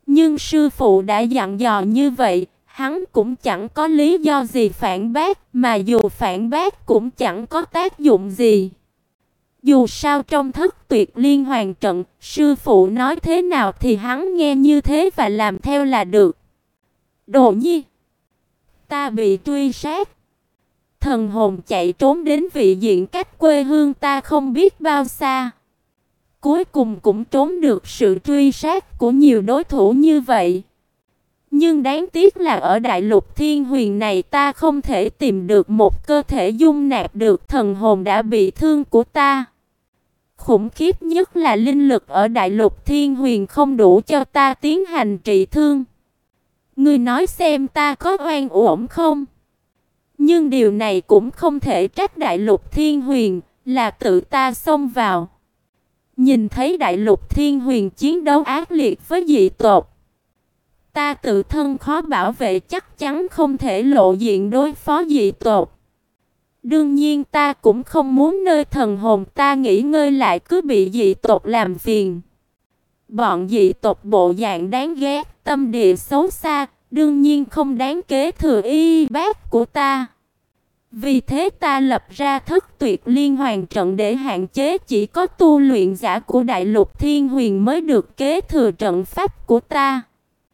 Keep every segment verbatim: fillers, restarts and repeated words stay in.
Nhưng sư phụ đã dặn dò như vậy, hắn cũng chẳng có lý do gì phản bác, mà dù phản bác cũng chẳng có tác dụng gì. Dù sao trong Thất Tuyệt Liên Hoàn trận, sư phụ nói thế nào thì hắn nghe như thế và làm theo là được. Đồ Nhi, ta bị truy sát. Thần hồn chạy trốn đến vị diện cách quê hương ta không biết bao xa. Cuối cùng cũng trốn được sự truy sát của nhiều đối thủ như vậy. Nhưng đáng tiếc là ở đại lục thiên huyền này ta không thể tìm được một cơ thể dung nạp được thần hồn đã bị thương của ta. Khủng khiếp nhất là linh lực ở đại lục thiên huyền không đủ cho ta tiến hành trị thương. Ngươi nói xem ta có oan uổng không? Nhưng điều này cũng không thể trách đại lục thiên huyền, là tự ta xông vào. Nhìn thấy đại lục thiên huyền chiến đấu ác liệt với dị tộc, ta tự thân khó bảo vệ, chắc chắn không thể lộ diện đối phó dị tộc. Đương nhiên ta cũng không muốn nơi thần hồn ta nghỉ ngơi lại cứ bị dị tộc làm phiền. Bọn dị tộc bộ dạng đáng ghét, tâm địa xấu xa, đương nhiên không đáng kế thừa y bát của ta. Vì thế ta lập ra Thất Tuyệt Liên Hoàn trận để hạn chế chỉ có tu luyện giả của đại lục thiên huyền mới được kế thừa trận pháp của ta.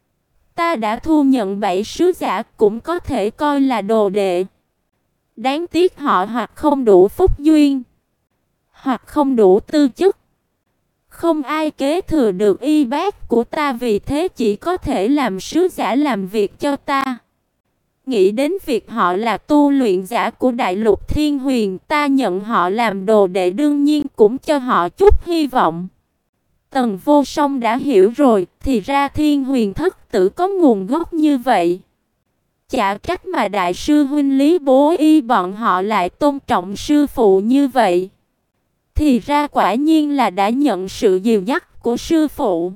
Ta đã thu nhận bảy sứ giả, cũng có thể coi là đồ đệ. Đáng tiếc họ hoặc không đủ phúc duyên, hoặc không đủ tư chất. Không ai kế thừa được y bát của ta, vì thế chỉ có thể làm sứ giả làm việc cho ta. Nghĩ đến việc họ là tu luyện giả của đại lục thiên huyền, ta nhận họ làm đồ đệ, đương nhiên cũng cho họ chút hy vọng. Tần Vô Song đã hiểu rồi, thì ra thiên huyền thất tử có nguồn gốc như vậy. Chả trách mà đại sư huynh Lý Bố Y bọn họ lại tôn trọng sư phụ như vậy. Thì ra quả nhiên là đã nhận sự dìu dắt của sư phụ.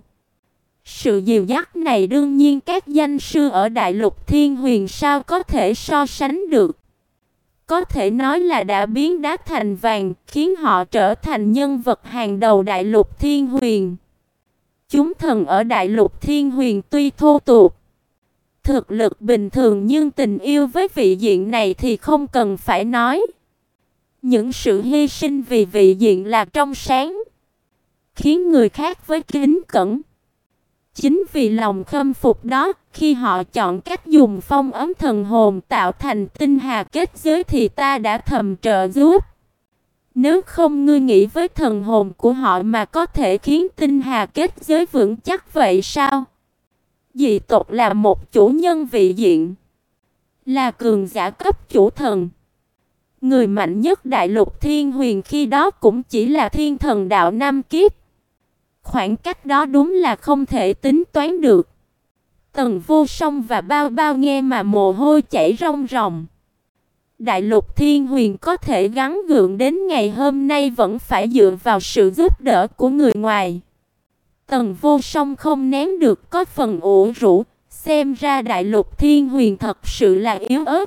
Sự dìu dắt này đương nhiên các danh sư ở đại lục thiên huyền sao có thể so sánh được. Có thể nói là đã biến đá thành vàng, khiến họ trở thành nhân vật hàng đầu đại lục thiên huyền. Chúng thần ở đại lục thiên huyền tuy thô tục, thực lực bình thường, nhưng tình yêu với vị diện này thì không cần phải nói. Những sự hy sinh vì vị diện là trong sáng, khiến người khác với kính cẩn. Chính vì lòng khâm phục đó, khi họ chọn cách dùng phong ấn thần hồn tạo thành tinh hà kết giới thì ta đã thầm trợ giúp. Nếu không, ngươi nghĩ với thần hồn của họ mà có thể khiến tinh hà kết giới vững chắc vậy sao? Dị tộc là một chủ nhân vị diện, là cường giả cấp chủ thần. Người mạnh nhất đại lục thiên huyền khi đó cũng chỉ là thiên thần đạo năm kiếp. Khoảng cách đó đúng là không thể tính toán được. Tần Vô Song và Bao Bao nghe mà mồ hôi chảy ròng ròng. Đại lục thiên huyền có thể gắng gượng đến ngày hôm nay vẫn phải dựa vào sự giúp đỡ của người ngoài. Tần Vô Song không nén được có phần ủ rũ, xem ra đại lục thiên huyền thật sự là yếu ớt.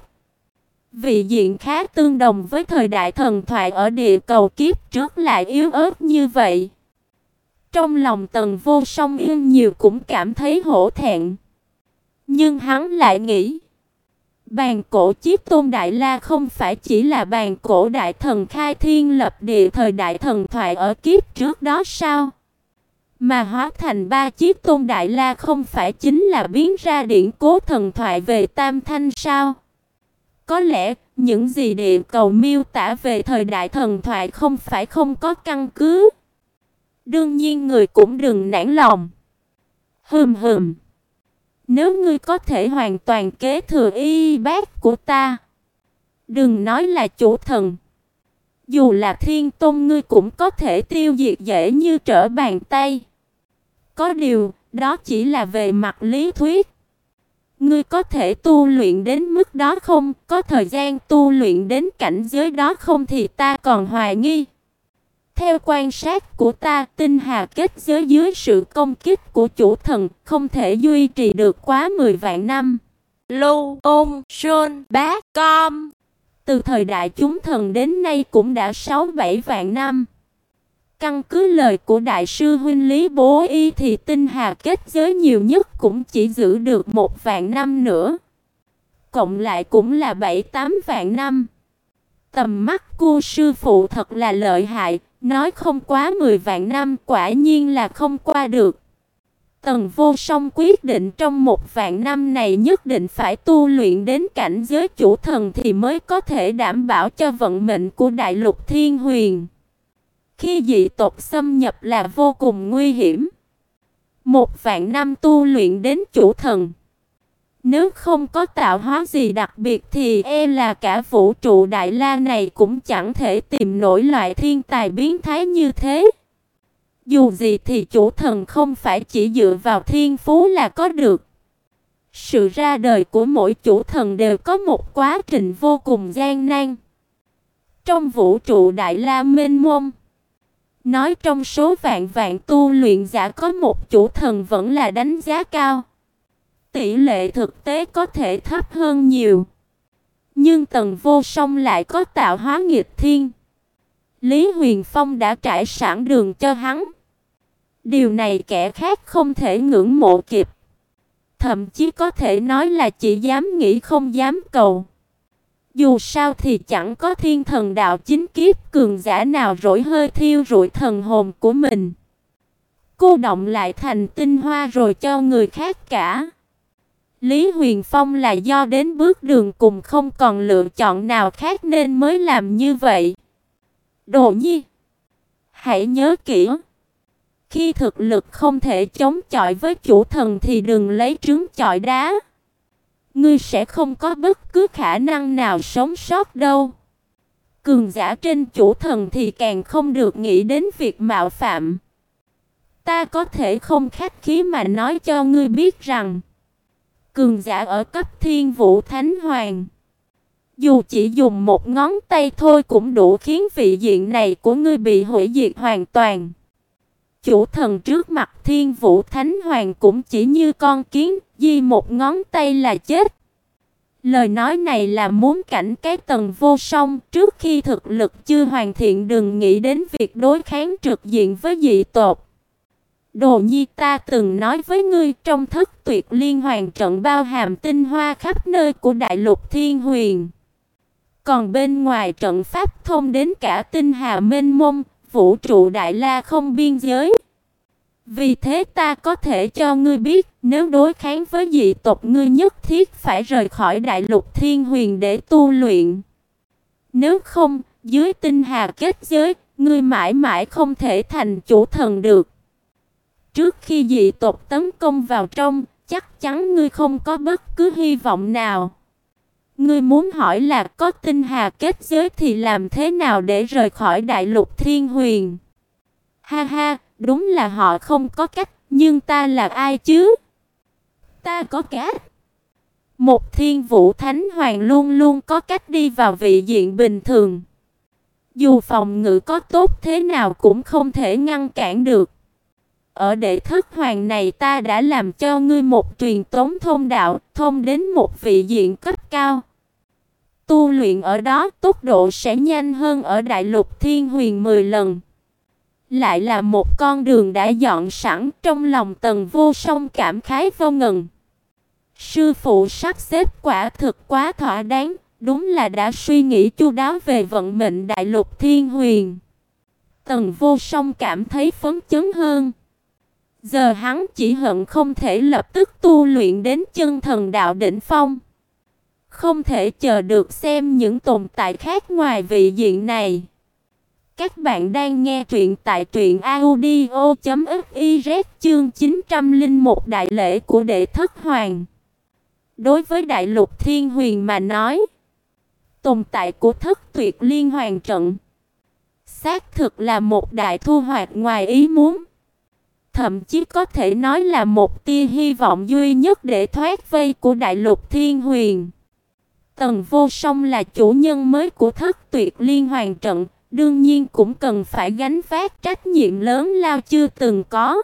Vị diện khá tương đồng với thời đại thần thoại ở địa cầu kiếp trước lại yếu ớt như vậy. Trong lòng Tần Vô Song yên nhiều cũng cảm thấy hổ thẹn. Nhưng hắn lại nghĩ, bàn cổ Chí Tôn Đại La không phải chỉ là bàn cổ đại thần khai thiên lập địa thời đại thần thoại ở kiếp trước đó sao? Mà hóa thành ba Chí Tôn Đại La không phải chính là biến ra điển cố thần thoại về Tam Thanh sao? Có lẽ những gì địa cầu miêu tả về thời đại thần thoại không phải không có căn cứ. Đương nhiên người cũng đừng nản lòng. Hừm hừm. Nếu ngươi có thể hoàn toàn kế thừa y bát của ta, đừng nói là chủ thần, dù là thiên tôn ngươi cũng có thể tiêu diệt dễ như trở bàn tay. Có điều, đó chỉ là về mặt lý thuyết. Ngươi có thể tu luyện đến mức đó không? Có thời gian tu luyện đến cảnh giới đó không thì ta còn hoài nghi. Theo quan sát của ta, tinh hà kết giới dưới sự công kích của chủ thần không thể duy trì được quá mười vạn năm. Lưu Ôn Sơn Bá Com. Từ thời đại chúng thần đến nay cũng đã sáu bảy vạn năm. Căn cứ lời của đại sư huynh Lý Bố Y thì tinh hà kết giới nhiều nhất cũng chỉ giữ được một vạn năm nữa. Cộng lại cũng là bảy tám vạn năm. Tầm mắt của sư phụ thật là lợi hại, nói không quá mười vạn năm quả nhiên là không qua được. Tần Vô Song quyết định trong một vạn năm này nhất định phải tu luyện đến cảnh giới chủ thần thì mới có thể đảm bảo cho vận mệnh của Đại Lục Thiên Huyền. Khi dị tộc xâm nhập là vô cùng nguy hiểm. Một vạn năm tu luyện đến chủ thần, nếu không có tạo hóa gì đặc biệt thì e là cả vũ trụ Đại La này cũng chẳng thể tìm nổi loại thiên tài biến thái như thế. Dù gì thì chủ thần không phải chỉ dựa vào thiên phú là có được. Sự ra đời của mỗi chủ thần đều có một quá trình vô cùng gian nan. Trong vũ trụ Đại La mênh mông, nói trong số vạn vạn tu luyện giả có một chủ thần vẫn là đánh giá cao. Tỷ lệ thực tế có thể thấp hơn nhiều. Nhưng Tần Vô Song lại có tạo hóa nghịch thiên. Lý Huyền Phong đã trải sẵn đường cho hắn. Điều này kẻ khác không thể ngưỡng mộ kịp. Thậm chí có thể nói là chỉ dám nghĩ không dám cầu. Dù sao thì chẳng có thiên thần đạo chính kiếp cường giả nào rỗi hơi thiêu rụi thần hồn của mình. Cô động lại thành tinh hoa rồi cho người khác cả. Lý Huyền Phong là do đến bước đường cùng không còn lựa chọn nào khác nên mới làm như vậy. Đồ Nhi, hãy nhớ kỹ. Khi thực lực không thể chống chọi với chủ thần thì đừng lấy trứng chọi đá. Ngươi sẽ không có bất cứ khả năng nào sống sót đâu. Cường giả trên chủ thần thì càng không được nghĩ đến việc mạo phạm. Ta có thể không khách khí mà nói cho ngươi biết rằng cường giả ở cấp Thiên Vũ Thánh Hoàng, dù chỉ dùng một ngón tay thôi cũng đủ khiến vị diện này của ngươi bị hủy diệt hoàn toàn. Chủ thần trước mặt Thiên Vũ Thánh Hoàng cũng chỉ như con kiến, di một ngón tay là chết. Lời nói này là muốn cảnh cái Tần Vô Song trước khi thực lực chưa hoàn thiện đừng nghĩ đến việc đối kháng trực diện với dị tộc. Đồ Nhi, ta từng nói với ngươi trong Thất Tuyệt Liên Hoàn trận bao hàm tinh hoa khắp nơi của Đại Lục Thiên Huyền. Còn bên ngoài trận pháp thông đến cả tinh hà mênh mông, vũ trụ Đại La không biên giới. Vì thế ta có thể cho ngươi biết, nếu đối kháng với dị tộc ngươi nhất thiết phải rời khỏi Đại Lục Thiên Huyền để tu luyện. Nếu không, dưới tinh hà kết giới, ngươi mãi mãi không thể thành chủ thần được. Trước khi dị tộc tấn công vào trong, chắc chắn ngươi không có bất cứ hy vọng nào. Ngươi muốn hỏi là có tinh hà kết giới thì làm thế nào để rời khỏi Đại Lục Thiên Huyền? Ha ha, đúng là họ không có cách, nhưng ta là ai chứ? Ta có cách. Một Thiên Vũ Thánh Hoàng luôn luôn có cách đi vào vị diện bình thường. Dù phòng ngự có tốt thế nào cũng không thể ngăn cản được. Ở đệ thất hoàng này ta đã làm cho ngươi một truyền tống thông đạo, thông đến một vị diện cấp cao. Tu luyện ở đó tốc độ sẽ nhanh hơn ở Đại Lục Thiên Huyền mười lần. Lại là một con đường đã dọn sẵn, trong lòng Tần Vô Song cảm khái vô ngần. Sư phụ sắp xếp quả thực quá thỏa đáng, đúng là đã suy nghĩ chu đáo về vận mệnh Đại Lục Thiên Huyền. Tần Vô Song cảm thấy phấn chấn hơn. Giờ hắn chỉ hận không thể lập tức tu luyện đến chân thần đạo đỉnh phong. Không thể chờ được xem những tồn tại khác ngoài vị diện này. Các bạn đang nghe truyện tại truyện audio chấm fiz chương chín trăm lẻ một Đại lễ của đệ thất hoàng. Đối với Đại Lục Thiên Huyền mà nói, tồn tại của Thất Tuyệt Liên Hoàn trận xác thực là một đại thu hoạch ngoài ý muốn. Thậm chí có thể nói là một tia hy vọng duy nhất để thoát vây của Đại Lục Thiên Huyền. Tần Vô Song là chủ nhân mới của Thất Tuyệt Liên Hoàn trận, đương nhiên cũng cần phải gánh vác trách nhiệm lớn lao chưa từng có.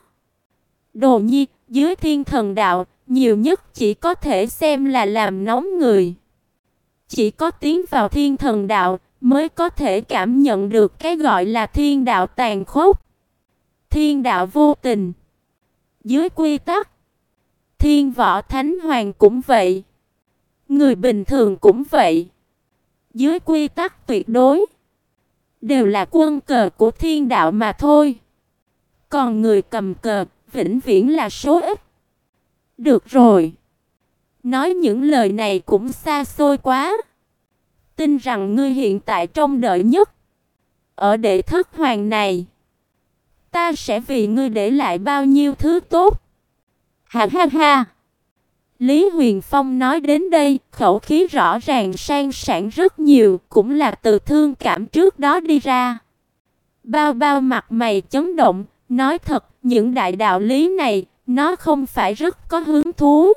Đồ Nhi, dưới thiên thần đạo, nhiều nhất chỉ có thể xem là làm nóng người. Chỉ có tiến vào thiên thần đạo, mới có thể cảm nhận được cái gọi là thiên đạo tàn khốc, thiên đạo vô tình. Dưới quy tắc, Thiên Võ Thánh Hoàng cũng vậy, người bình thường cũng vậy. Dưới quy tắc tuyệt đối, đều là quân cờ của thiên đạo mà thôi. Còn người cầm cờ, vĩnh viễn là số ít. Được rồi, nói những lời này cũng xa xôi quá. Tin rằng ngươi hiện tại trông đợi nhất ở đệ thất hoàng này, ta sẽ vì ngươi để lại bao nhiêu thứ tốt. Ha ha ha. Lý Huyền Phong nói đến đây, khẩu khí rõ ràng sang sảng rất nhiều, cũng là từ thương cảm trước đó đi ra. Bao Bao mặt mày chấn động, nói thật, những đại đạo lý này, nó không phải rất có hứng thú.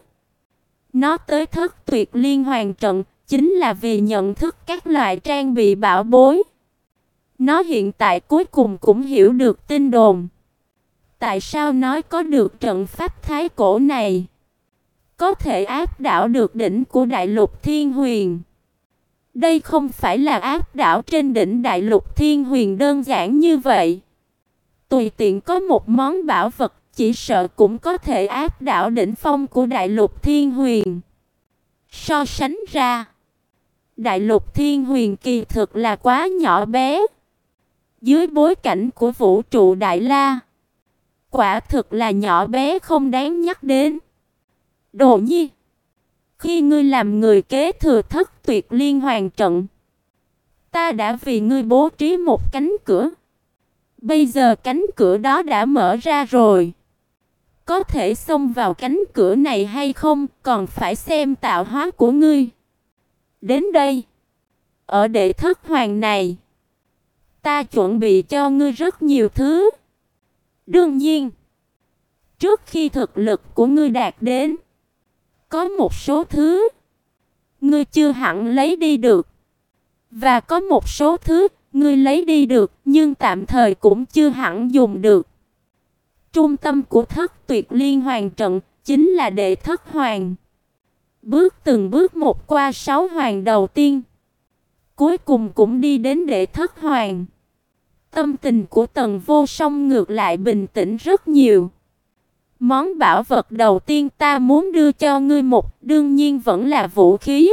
Nó tới Thất Tuyệt Liên Hoàn trận, chính là vì nhận thức các loại trang bị bảo bối. Nó hiện tại cuối cùng cũng hiểu được tin đồn. Tại sao nói có được trận pháp thái cổ này, có thể áp đảo được đỉnh của Đại Lục Thiên Huyền. Đây không phải là áp đảo trên đỉnh Đại Lục Thiên Huyền đơn giản như vậy. Tùy tiện có một món bảo vật, chỉ sợ cũng có thể áp đảo đỉnh phong của Đại Lục Thiên Huyền. So sánh ra, Đại Lục Thiên Huyền kỳ thực là quá nhỏ bé. Dưới bối cảnh của vũ trụ Đại La, quả thực là nhỏ bé không đáng nhắc đến. Đồ Nhi, khi ngươi làm người kế thừa Thất Tuyệt Liên Hoàn trận, ta đã vì ngươi bố trí một cánh cửa. Bây giờ cánh cửa đó đã mở ra rồi. Có thể xông vào cánh cửa này hay không, còn phải xem tạo hóa của ngươi. Đến đây, ở đệ thất hoàng này, ta chuẩn bị cho ngươi rất nhiều thứ. Đương nhiên, trước khi thực lực của ngươi đạt đến, có một số thứ ngươi chưa hẳn lấy đi được, và có một số thứ ngươi lấy đi được nhưng tạm thời cũng chưa hẳn dùng được. Trung tâm của Thất Tuyệt Liên Hoàn trận chính là đệ thất hoàng. Bước từng bước một qua sáu hoàng đầu tiên, cuối cùng cũng đi đến đệ thất hoàng. Tâm tình của Tần Vô Song ngược lại bình tĩnh rất nhiều. Món bảo vật đầu tiên ta muốn đưa cho ngươi một, đương nhiên vẫn là vũ khí.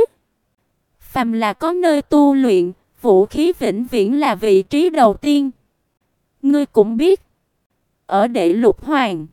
Phàm là có nơi tu luyện, vũ khí vĩnh viễn là vị trí đầu tiên. Ngươi cũng biết, ở đệ lục hoàng,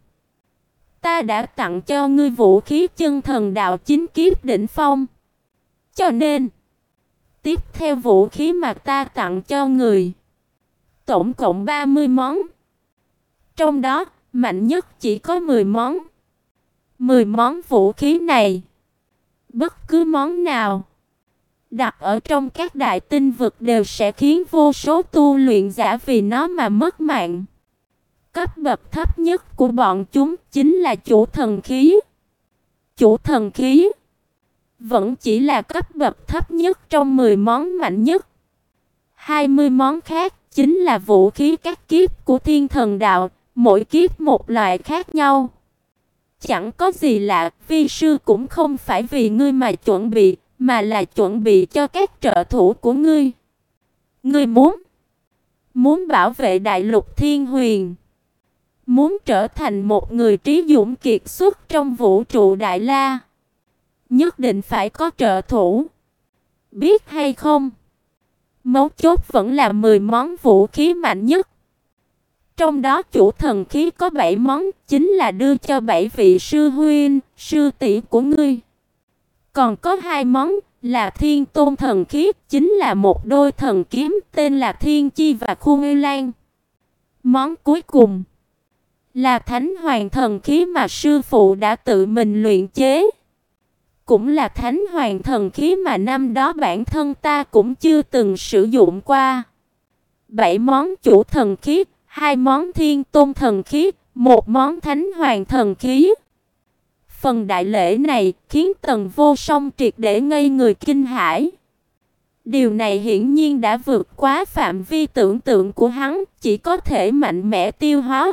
ta đã tặng cho ngươi vũ khí chân thần đạo chính kiếp đỉnh phong. Cho nên, tiếp theo vũ khí mà ta tặng cho người, tổng cộng ba mươi món. Trong đó, mạnh nhất chỉ có mười món. mười món vũ khí này, bất cứ món nào đặt ở trong các đại tinh vực đều sẽ khiến vô số tu luyện giả vì nó mà mất mạng. Cấp bậc thấp nhất của bọn chúng chính là chủ thần khí. Chủ thần khí vẫn chỉ là cấp bậc thấp nhất trong mười món mạnh nhất. hai mươi món khác chính là vũ khí các kiếp của thiên thần đạo, mỗi kiếp một loại khác nhau. Chẳng có gì lạ, vi sư cũng không phải vì ngươi mà chuẩn bị, mà là chuẩn bị cho các trợ thủ của ngươi. Ngươi muốn muốn bảo vệ Đại Lục Thiên Huyền, muốn trở thành một người trí dũng kiệt xuất trong vũ trụ Đại La, nhất định phải có trợ thủ. Biết hay không? Mấu chốt vẫn là mười món vũ khí mạnh nhất. Trong đó chủ thần khí có bảy món, chính là đưa cho bảy vị sư huynh, sư tỷ của ngươi. Còn có hai món là thiên tôn thần khí, chính là một đôi thần kiếm tên là Thiên Chi và Khu Ngư Lan. Món cuối cùng là Thánh Hoàng thần khí mà sư phụ đã tự mình luyện chế. Cũng là Thánh Hoàng thần khí mà năm đó bản thân ta cũng chưa từng sử dụng qua. Bảy món chủ thần khí, hai món thiên tôn thần khí, một món Thánh Hoàng thần khí. Phần đại lễ này khiến Tần Vô Song triệt để ngây người kinh hãi. Điều này hiển nhiên đã vượt quá phạm vi tưởng tượng của hắn, chỉ có thể mạnh mẽ tiêu hóa.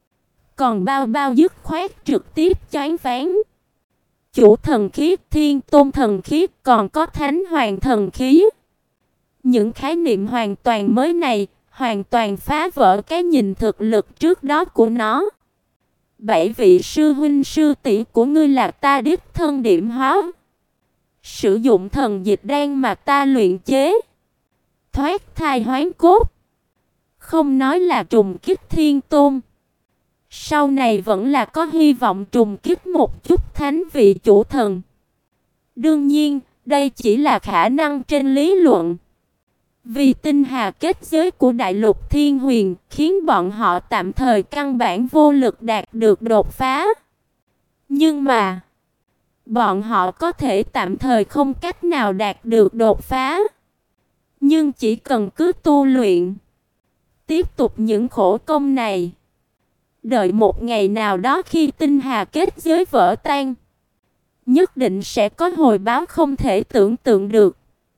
Còn Bao Bao dứt khoát trực tiếp choáng váng. Chủ thần khí, thiên tôn thần khí, còn có Thánh Hoàng thần khí. Những khái niệm hoàn toàn mới này hoàn toàn phá vỡ cái nhìn thực lực trước đó của nó. Bảy vị sư huynh sư tỷ của ngươi là ta đích thân điểm hóa. Sử dụng thần dịch đan mà ta luyện chế. Thoát thai hoán cốt. Không nói là trùng kích thiên tôn. Sau này vẫn là có hy vọng trùng kích một chút thánh vị chủ thần. Đương nhiên, đây chỉ là khả năng trên lý luận. Vì tinh hà kết giới của Đại Lục Thiên Huyền khiến bọn họ tạm thời căn bản vô lực đạt được đột phá. Nhưng mà, bọn họ có thể tạm thời không cách nào đạt được đột phá. Nhưng chỉ cần cứ tu luyện, tiếp tục những khổ công này, đợi một ngày nào đó khi tinh hà kết giới vỡ tan, nhất định sẽ có hồi báo không thể tưởng tượng được.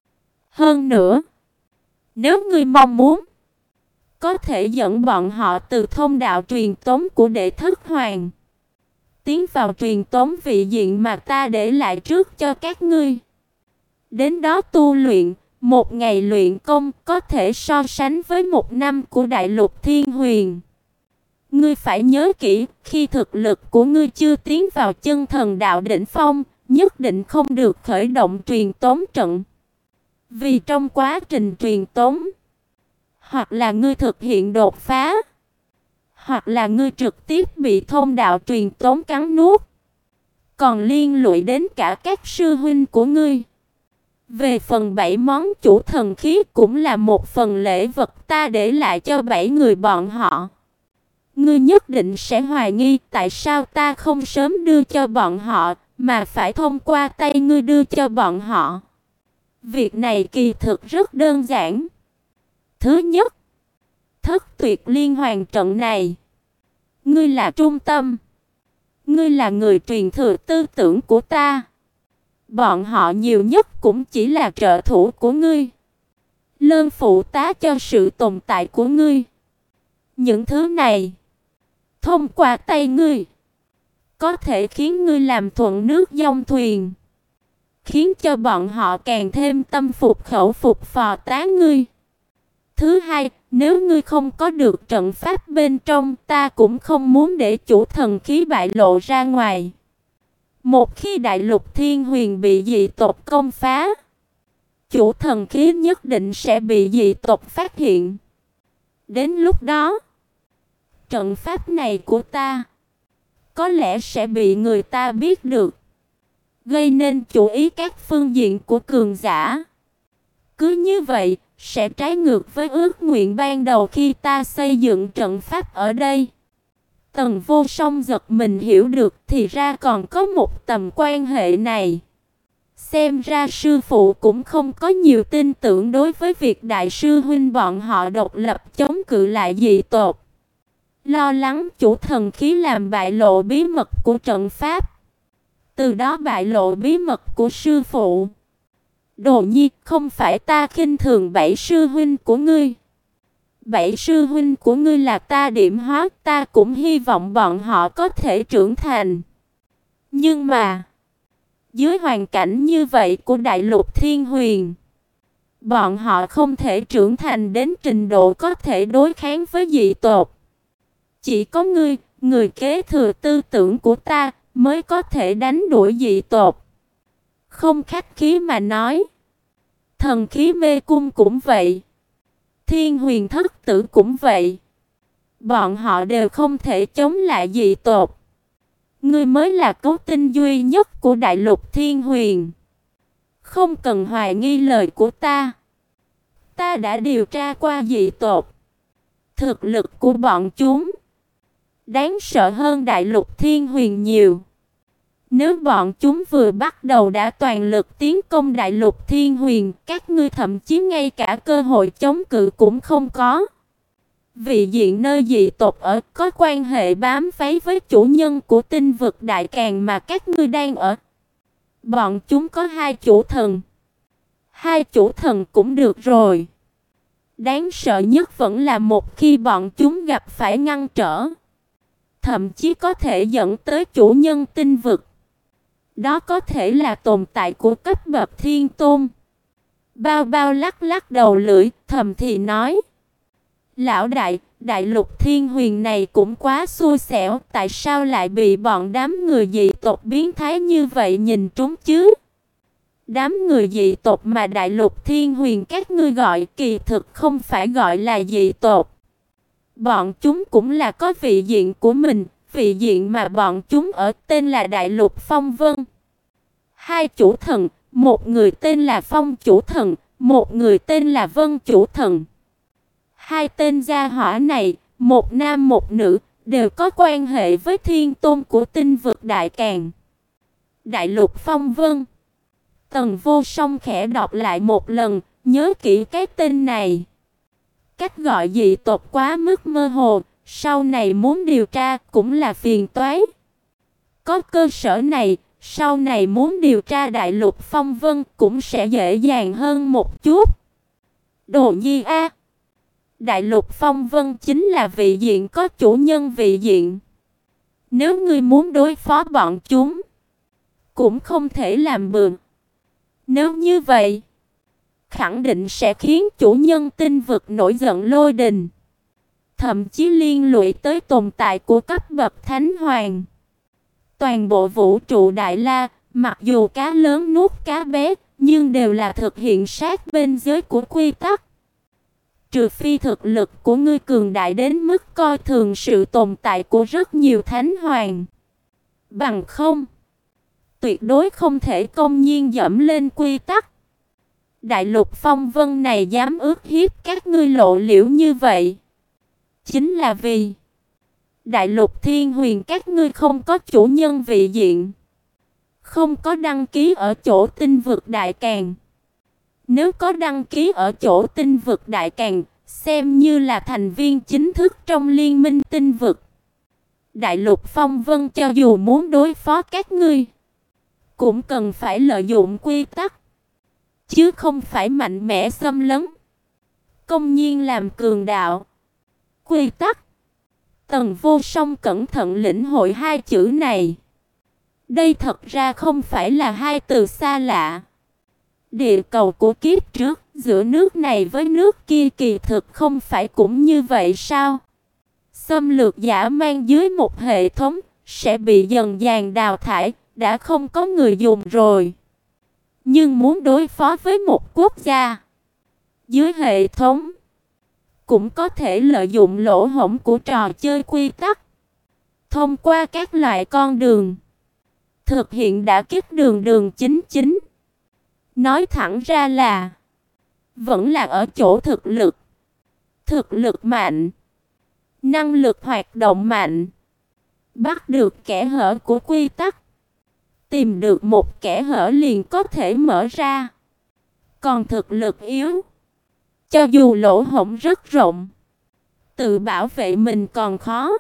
Hơn nữa, nếu ngươi mong muốn, có thể dẫn bọn họ từ thông đạo truyền tống của Đệ Thất Hoàng tiến vào truyền tống vị diện mà ta để lại trước cho các ngươi. Đến đó tu luyện, một ngày luyện công có thể so sánh với một năm của Đại Lục Thiên Huyền. Ngươi phải nhớ kỹ, khi thực lực của ngươi chưa tiến vào chân thần đạo đỉnh phong, nhất định không được khởi động truyền tống trận. Vì trong quá trình truyền tống, hoặc là ngươi thực hiện đột phá, hoặc là ngươi trực tiếp bị thông đạo truyền tống cắn nuốt, còn liên lụy đến cả các sư huynh của ngươi. Về phần bảy món chủ thần khí cũng là một phần lễ vật ta để lại cho bảy người bọn họ. Ngươi nhất định sẽ hoài nghi tại sao ta không sớm đưa cho bọn họ, mà phải thông qua tay ngươi đưa cho bọn họ. Việc này kỳ thực rất đơn giản. Thứ nhất, Thất Tuyệt Liên Hoàn trận này, ngươi là trung tâm. Ngươi là người truyền thừa tư tưởng của ta. Bọn họ nhiều nhất cũng chỉ là trợ thủ của ngươi, lân phụ tá cho sự tồn tại của ngươi. Những thứ này, thông qua tay ngươi, có thể khiến ngươi làm thuận nước dòng thuyền, khiến cho bọn họ càng thêm tâm phục khẩu phục phò tá ngươi. Thứ hai, nếu ngươi không có được trận pháp bên trong, ta cũng không muốn để chủ thần khí bại lộ ra ngoài. Một khi Đại Lục Thiên Huyền bị dị tộc công phá, chủ thần khí nhất định sẽ bị dị tộc phát hiện. Đến lúc đó, trận pháp này của ta có lẽ sẽ bị người ta biết được, gây nên chú ý các phương diện của cường giả. Cứ như vậy, sẽ trái ngược với ước nguyện ban đầu khi ta xây dựng trận pháp ở đây. Tần Vô Song giật mình hiểu được thì ra còn có một tầm quan hệ này. Xem ra sư phụ cũng không có nhiều tin tưởng đối với việc đại sư huynh bọn họ độc lập chống cự lại dị tộc. Lo lắng chủ thần khí làm bại lộ bí mật của trận pháp, từ đó bại lộ bí mật của sư phụ. Đồ Nhi, không phải ta khinh thường bảy sư huynh của ngươi. Bảy sư huynh của ngươi là ta điểm hóa, ta cũng hy vọng bọn họ có thể trưởng thành. Nhưng mà, dưới hoàn cảnh như vậy của Đại Lục Thiên Huyền, bọn họ không thể trưởng thành đến trình độ có thể đối kháng với dị tộc. Chỉ có ngươi, người kế thừa tư tưởng của ta, mới có thể đánh đuổi dị tộc. Không khách khí mà nói, thần khí mê cung cũng vậy, Thiên Huyền Thất Tử cũng vậy. Bọn họ đều không thể chống lại dị tộc. Ngươi mới là cứu tinh duy nhất của Đại Lục Thiên Huyền. Không cần hoài nghi lời của ta. Ta đã điều tra qua dị tộc. Thực lực của bọn chúng đáng sợ hơn Đại Lục Thiên Huyền nhiều. Nếu bọn chúng vừa bắt đầu đã toàn lực tiến công Đại Lục Thiên Huyền, các ngươi thậm chí ngay cả cơ hội chống cự cũng không có. Vị diện nơi dị tộc ở có quan hệ bám váy với chủ nhân của tinh vực đại càn mà các ngươi đang ở. Bọn chúng có hai chủ thần. Hai chủ thần cũng được rồi. Đáng sợ nhất vẫn là một khi bọn chúng gặp phải ngăn trở, thậm chí có thể dẫn tới chủ nhân tinh vực. Đó có thể là tồn tại của cấp bậc thiên tôn. Bao Bao lắc lắc đầu lưỡi, thầm thì nói: "Lão đại, đại lục thiên huyền này cũng quá xui xẻo, tại sao lại bị bọn đám người dị tộc biến thái như vậy nhìn trúng chứ?" Đám người dị tộc mà đại lục thiên huyền các ngươi gọi kỳ thực không phải gọi là dị tộc. Bọn chúng cũng là có vị diện của mình, vị diện mà bọn chúng ở tên là Đại Lục Phong Vân. Hai chủ thần, một người tên là Phong chủ thần, một người tên là Vân chủ thần. Hai tên gia hỏa này, một nam một nữ, đều có quan hệ với thiên tôn của tinh vực Đại Càn. Đại Lục Phong Vân. Tần Vô Song khẽ đọc lại một lần, nhớ kỹ cái tên này. Cách gọi dị tộc quá mức mơ hồ, sau này muốn điều tra cũng là phiền toái. Có cơ sở này, sau này muốn điều tra Đại Lục Phong Vân cũng sẽ dễ dàng hơn một chút. Đồ Nhi a, Đại Lục Phong Vân chính là vị diện có chủ nhân vị diện. Nếu ngươi muốn đối phó bọn chúng, cũng không thể làm bừa. Nếu như vậy, khẳng định sẽ khiến chủ nhân tinh vực nổi giận lôi đình, thậm chí liên lụy tới tồn tại của cấp bậc thánh hoàng. Toàn bộ vũ trụ Đại La, mặc dù cá lớn nuốt cá bé, nhưng đều là thực hiện sát bên giới của quy tắc. Trừ phi thực lực của ngươi cường đại đến mức coi thường sự tồn tại của rất nhiều thánh hoàng, bằng không, tuyệt đối không thể công nhiên dẫm lên quy tắc. Đại Lục Phong Vân này dám ước hiếp các ngươi lộ liễu như vậy, chính là vì Đại Lục Thiên Huyền các ngươi không có chủ nhân vị diện, không có đăng ký ở chỗ tinh vực Đại Càn. Nếu có đăng ký ở chỗ tinh vực Đại Càn, xem như là thành viên chính thức trong liên minh tinh vực. Đại Lục Phong Vân cho dù muốn đối phó các ngươi, cũng cần phải lợi dụng quy tắc, chứ không phải mạnh mẽ xâm lấn, công nhiên làm cường đạo. Quy tắc. Tần Vô Song cẩn thận lĩnh hội hai chữ này. Đây thật ra không phải là hai từ xa lạ. Địa cầu của kiếp trước, giữa nước này với nước kia kỳ thực không phải cũng như vậy sao? Xâm lược giả mang dưới một hệ thống sẽ bị dần dàng đào thải, đã không có người dùng rồi. Nhưng muốn đối phó với một quốc gia dưới hệ thống, cũng có thể lợi dụng lỗ hổng của trò chơi quy tắc, thông qua các loại con đường thực hiện đả kích đường đường chính chính. Nói thẳng ra là vẫn là ở chỗ thực lực. Thực lực mạnh, năng lực hoạt động mạnh, bắt được kẽ hở của quy tắc, tìm được một kẽ hở liền có thể mở ra. Còn thực lực yếu, cho dù lỗ hổng rất rộng, tự bảo vệ mình còn khó,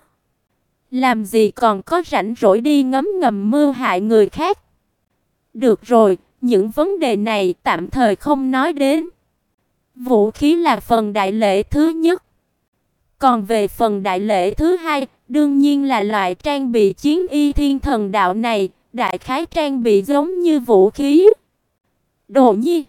làm gì còn có rảnh rỗi đi ngấm ngầm mưu hại người khác. Được rồi, những vấn đề này tạm thời không nói đến. Vũ khí là phần đại lễ thứ nhất. Còn về phần đại lễ thứ hai, đương nhiên là loại trang bị chiến y thiên thần đạo này, đại khái trang bị giống như vũ khí. Đồ Nhi,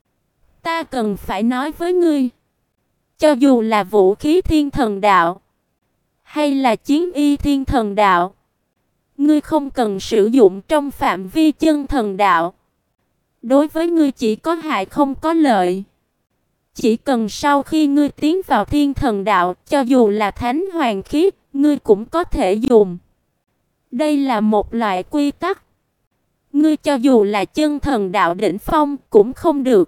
ta cần phải nói với ngươi, cho dù là vũ khí thiên thần đạo, hay là chiến y thiên thần đạo, ngươi không cần sử dụng trong phạm vi chân thần đạo. Đối với ngươi chỉ có hại không có lợi. Chỉ cần sau khi ngươi tiến vào thiên thần đạo, cho dù là thánh hoàng khí, ngươi cũng có thể dùng. Đây là một loại quy tắc. Ngươi cho dù là chân thần đạo đỉnh phong cũng không được.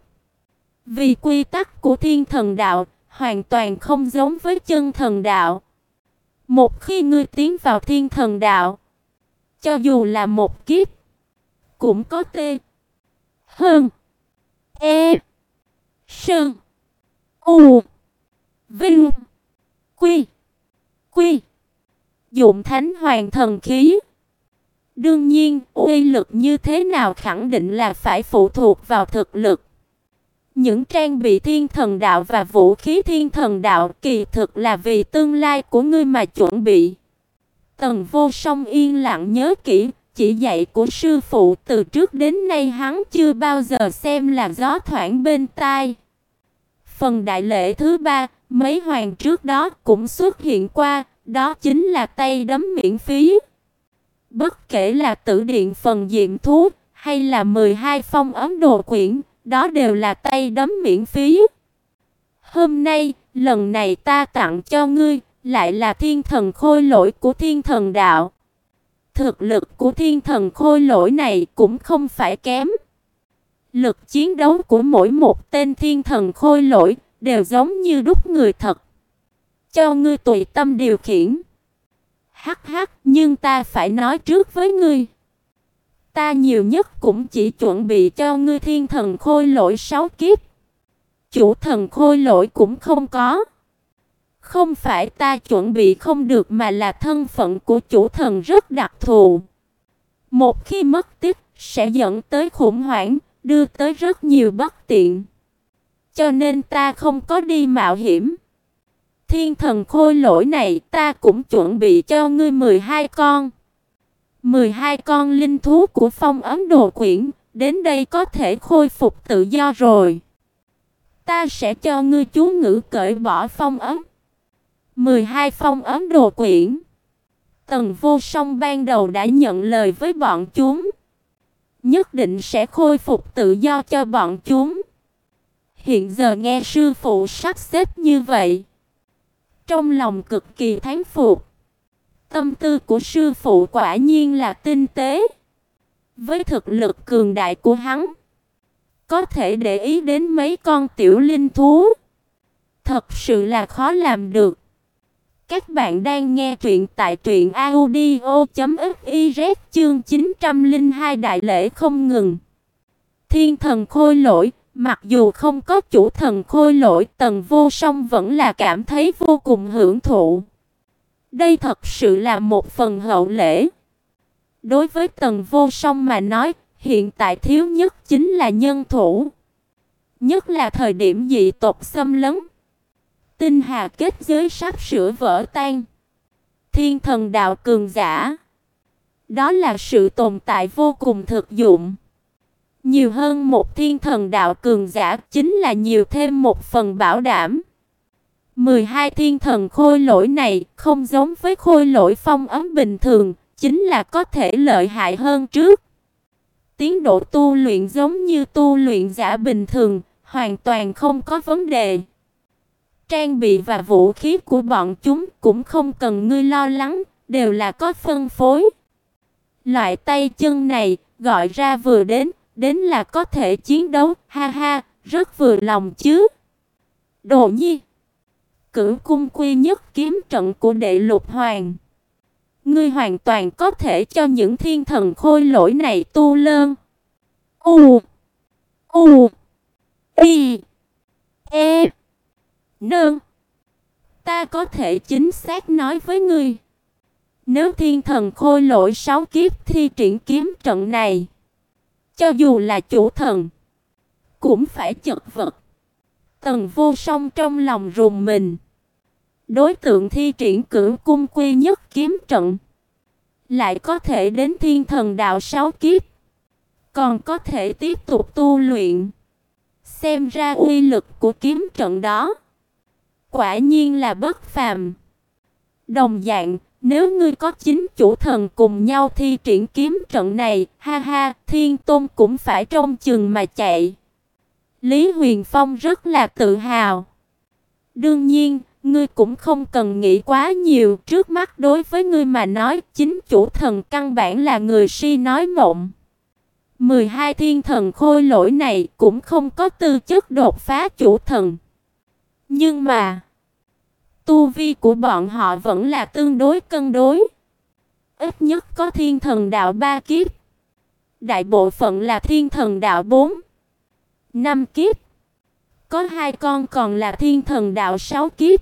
Vì quy tắc của thiên thần đạo hoàn toàn không giống với chân thần đạo. Một khi ngươi tiến vào thiên thần đạo, cho dù là một kiếp, cũng có tê, hơn, e, sơn, u, vinh, quy, quy, dụng thánh hoàng thần khí. Đương nhiên, uy lực như thế nào khẳng định là phải phụ thuộc vào thực lực. Những trang bị thiên thần đạo và vũ khí thiên thần đạo kỳ thực là vì tương lai của ngươi mà chuẩn bị. Tần Vô Song yên lặng nhớ kỹ, chỉ dạy của sư phụ, từ trước đến nay hắn chưa bao giờ xem là gió thoảng bên tai. Phần đại lễ thứ ba, mấy hoàng trước đó cũng xuất hiện qua, đó chính là tay đấm miễn phí. Bất kể là tử điện phần diệm thú hay là mười hai phong ấm đồ quyển, đó đều là tay đấm miễn phí. Hôm nay, lần này ta tặng cho ngươi, lại là thiên thần khôi lỗi của thiên thần đạo. Thực lực của thiên thần khôi lỗi này cũng không phải kém. Lực chiến đấu của mỗi một tên thiên thần khôi lỗi đều giống như đúc người thật. Cho ngươi tùy tâm điều khiển. Hắc hắc, nhưng ta phải nói trước với ngươi. Ta nhiều nhất cũng chỉ chuẩn bị cho ngươi thiên thần khôi lỗi sáu kiếp. Chủ thần khôi lỗi cũng không có. Không phải ta chuẩn bị không được, mà là thân phận của chủ thần rất đặc thù. Một khi mất tích sẽ dẫn tới khủng hoảng, đưa tới rất nhiều bất tiện. Cho nên ta không có đi mạo hiểm. Thiên thần khôi lỗi này ta cũng chuẩn bị cho ngươi mười hai con. mười hai con linh thú của phong ấn đồ quyển, đến đây có thể khôi phục tự do rồi. Ta sẽ cho ngươi chú ngữ cởi bỏ phong ấn. mười hai phong ấn đồ quyển. Tần Vô Song ban đầu đã nhận lời với bọn chúng, nhất định sẽ khôi phục tự do cho bọn chúng. Hiện giờ nghe sư phụ sắp xếp như vậy, trong lòng cực kỳ thán phục. Tâm tư của sư phụ quả nhiên là tinh tế. Với thực lực cường đại của hắn, có thể để ý đến mấy con tiểu linh thú, thật sự là khó làm được. Các bạn đang nghe truyện tại truyện audio chấm fiz, chương chín trăm lẻ hai đại lễ không ngừng. Thiên thần khôi lỗi, mặc dù không có chủ thần khôi lỗi, Tần Vô Song vẫn là cảm thấy vô cùng hưởng thụ. Đây thật sự là một phần hậu lễ. Đối với Tần Vô Song mà nói, hiện tại thiếu nhất chính là nhân thủ. Nhất là thời điểm dị tộc xâm lấn, tinh hà kết giới sắp sửa vỡ tan. Thiên thần đạo cường giả, đó là sự tồn tại vô cùng thực dụng. Nhiều hơn một thiên thần đạo cường giả chính là nhiều thêm một phần bảo đảm. mười hai thiên thần khôi lỗi này không giống với khôi lỗi phong ấn bình thường, chính là có thể lợi hại hơn trước. Tiến độ tu luyện giống như tu luyện giả bình thường, hoàn toàn không có vấn đề. Trang bị và vũ khí của bọn chúng cũng không cần ngươi lo lắng, đều là có phân phối. Loại tay chân này gọi ra vừa đến, đến là có thể chiến đấu, ha ha, rất vừa lòng chứ. Đồ Nhi, Cửu cung quy nhất kiếm trận của Đệ Lục Hoàng, ngươi hoàn toàn có thể cho những thiên thần khôi lỗi này tu lơn. U U Y E Nương, ta có thể chính xác nói với ngươi, nếu thiên thần khôi lỗi sáu kiếp thi triển kiếm trận này, cho dù là chủ thần cũng phải chật vật. Tần Vô Song trong lòng rùng mình. Đối tượng thi triển Cửu cung quy nhất kiếm trận lại có thể đến thiên thần đạo sáu kiếp, còn có thể tiếp tục tu luyện. Xem ra uy lực của kiếm trận đó quả nhiên là bất phàm. Đồng dạng, nếu ngươi có chín chủ thần cùng nhau thi triển kiếm trận này, ha ha, Thiên Tôn cũng phải trông chừng mà chạy. Lý Huyền Phong rất là tự hào. Đương nhiên, ngươi cũng không cần nghĩ quá nhiều, trước mắt đối với ngươi mà nói, chính chủ thần căn bản là người si nói mộng. mười hai thiên thần khôi lỗi này cũng không có tư chất đột phá chủ thần. Nhưng mà tu vi của bọn họ vẫn là tương đối cân đối. Ít nhất có thiên thần đạo ba kiếp. Đại bộ phận là thiên thần đạo bốn, năm kiếp. Có hai con còn là thiên thần đạo sáu kiếp,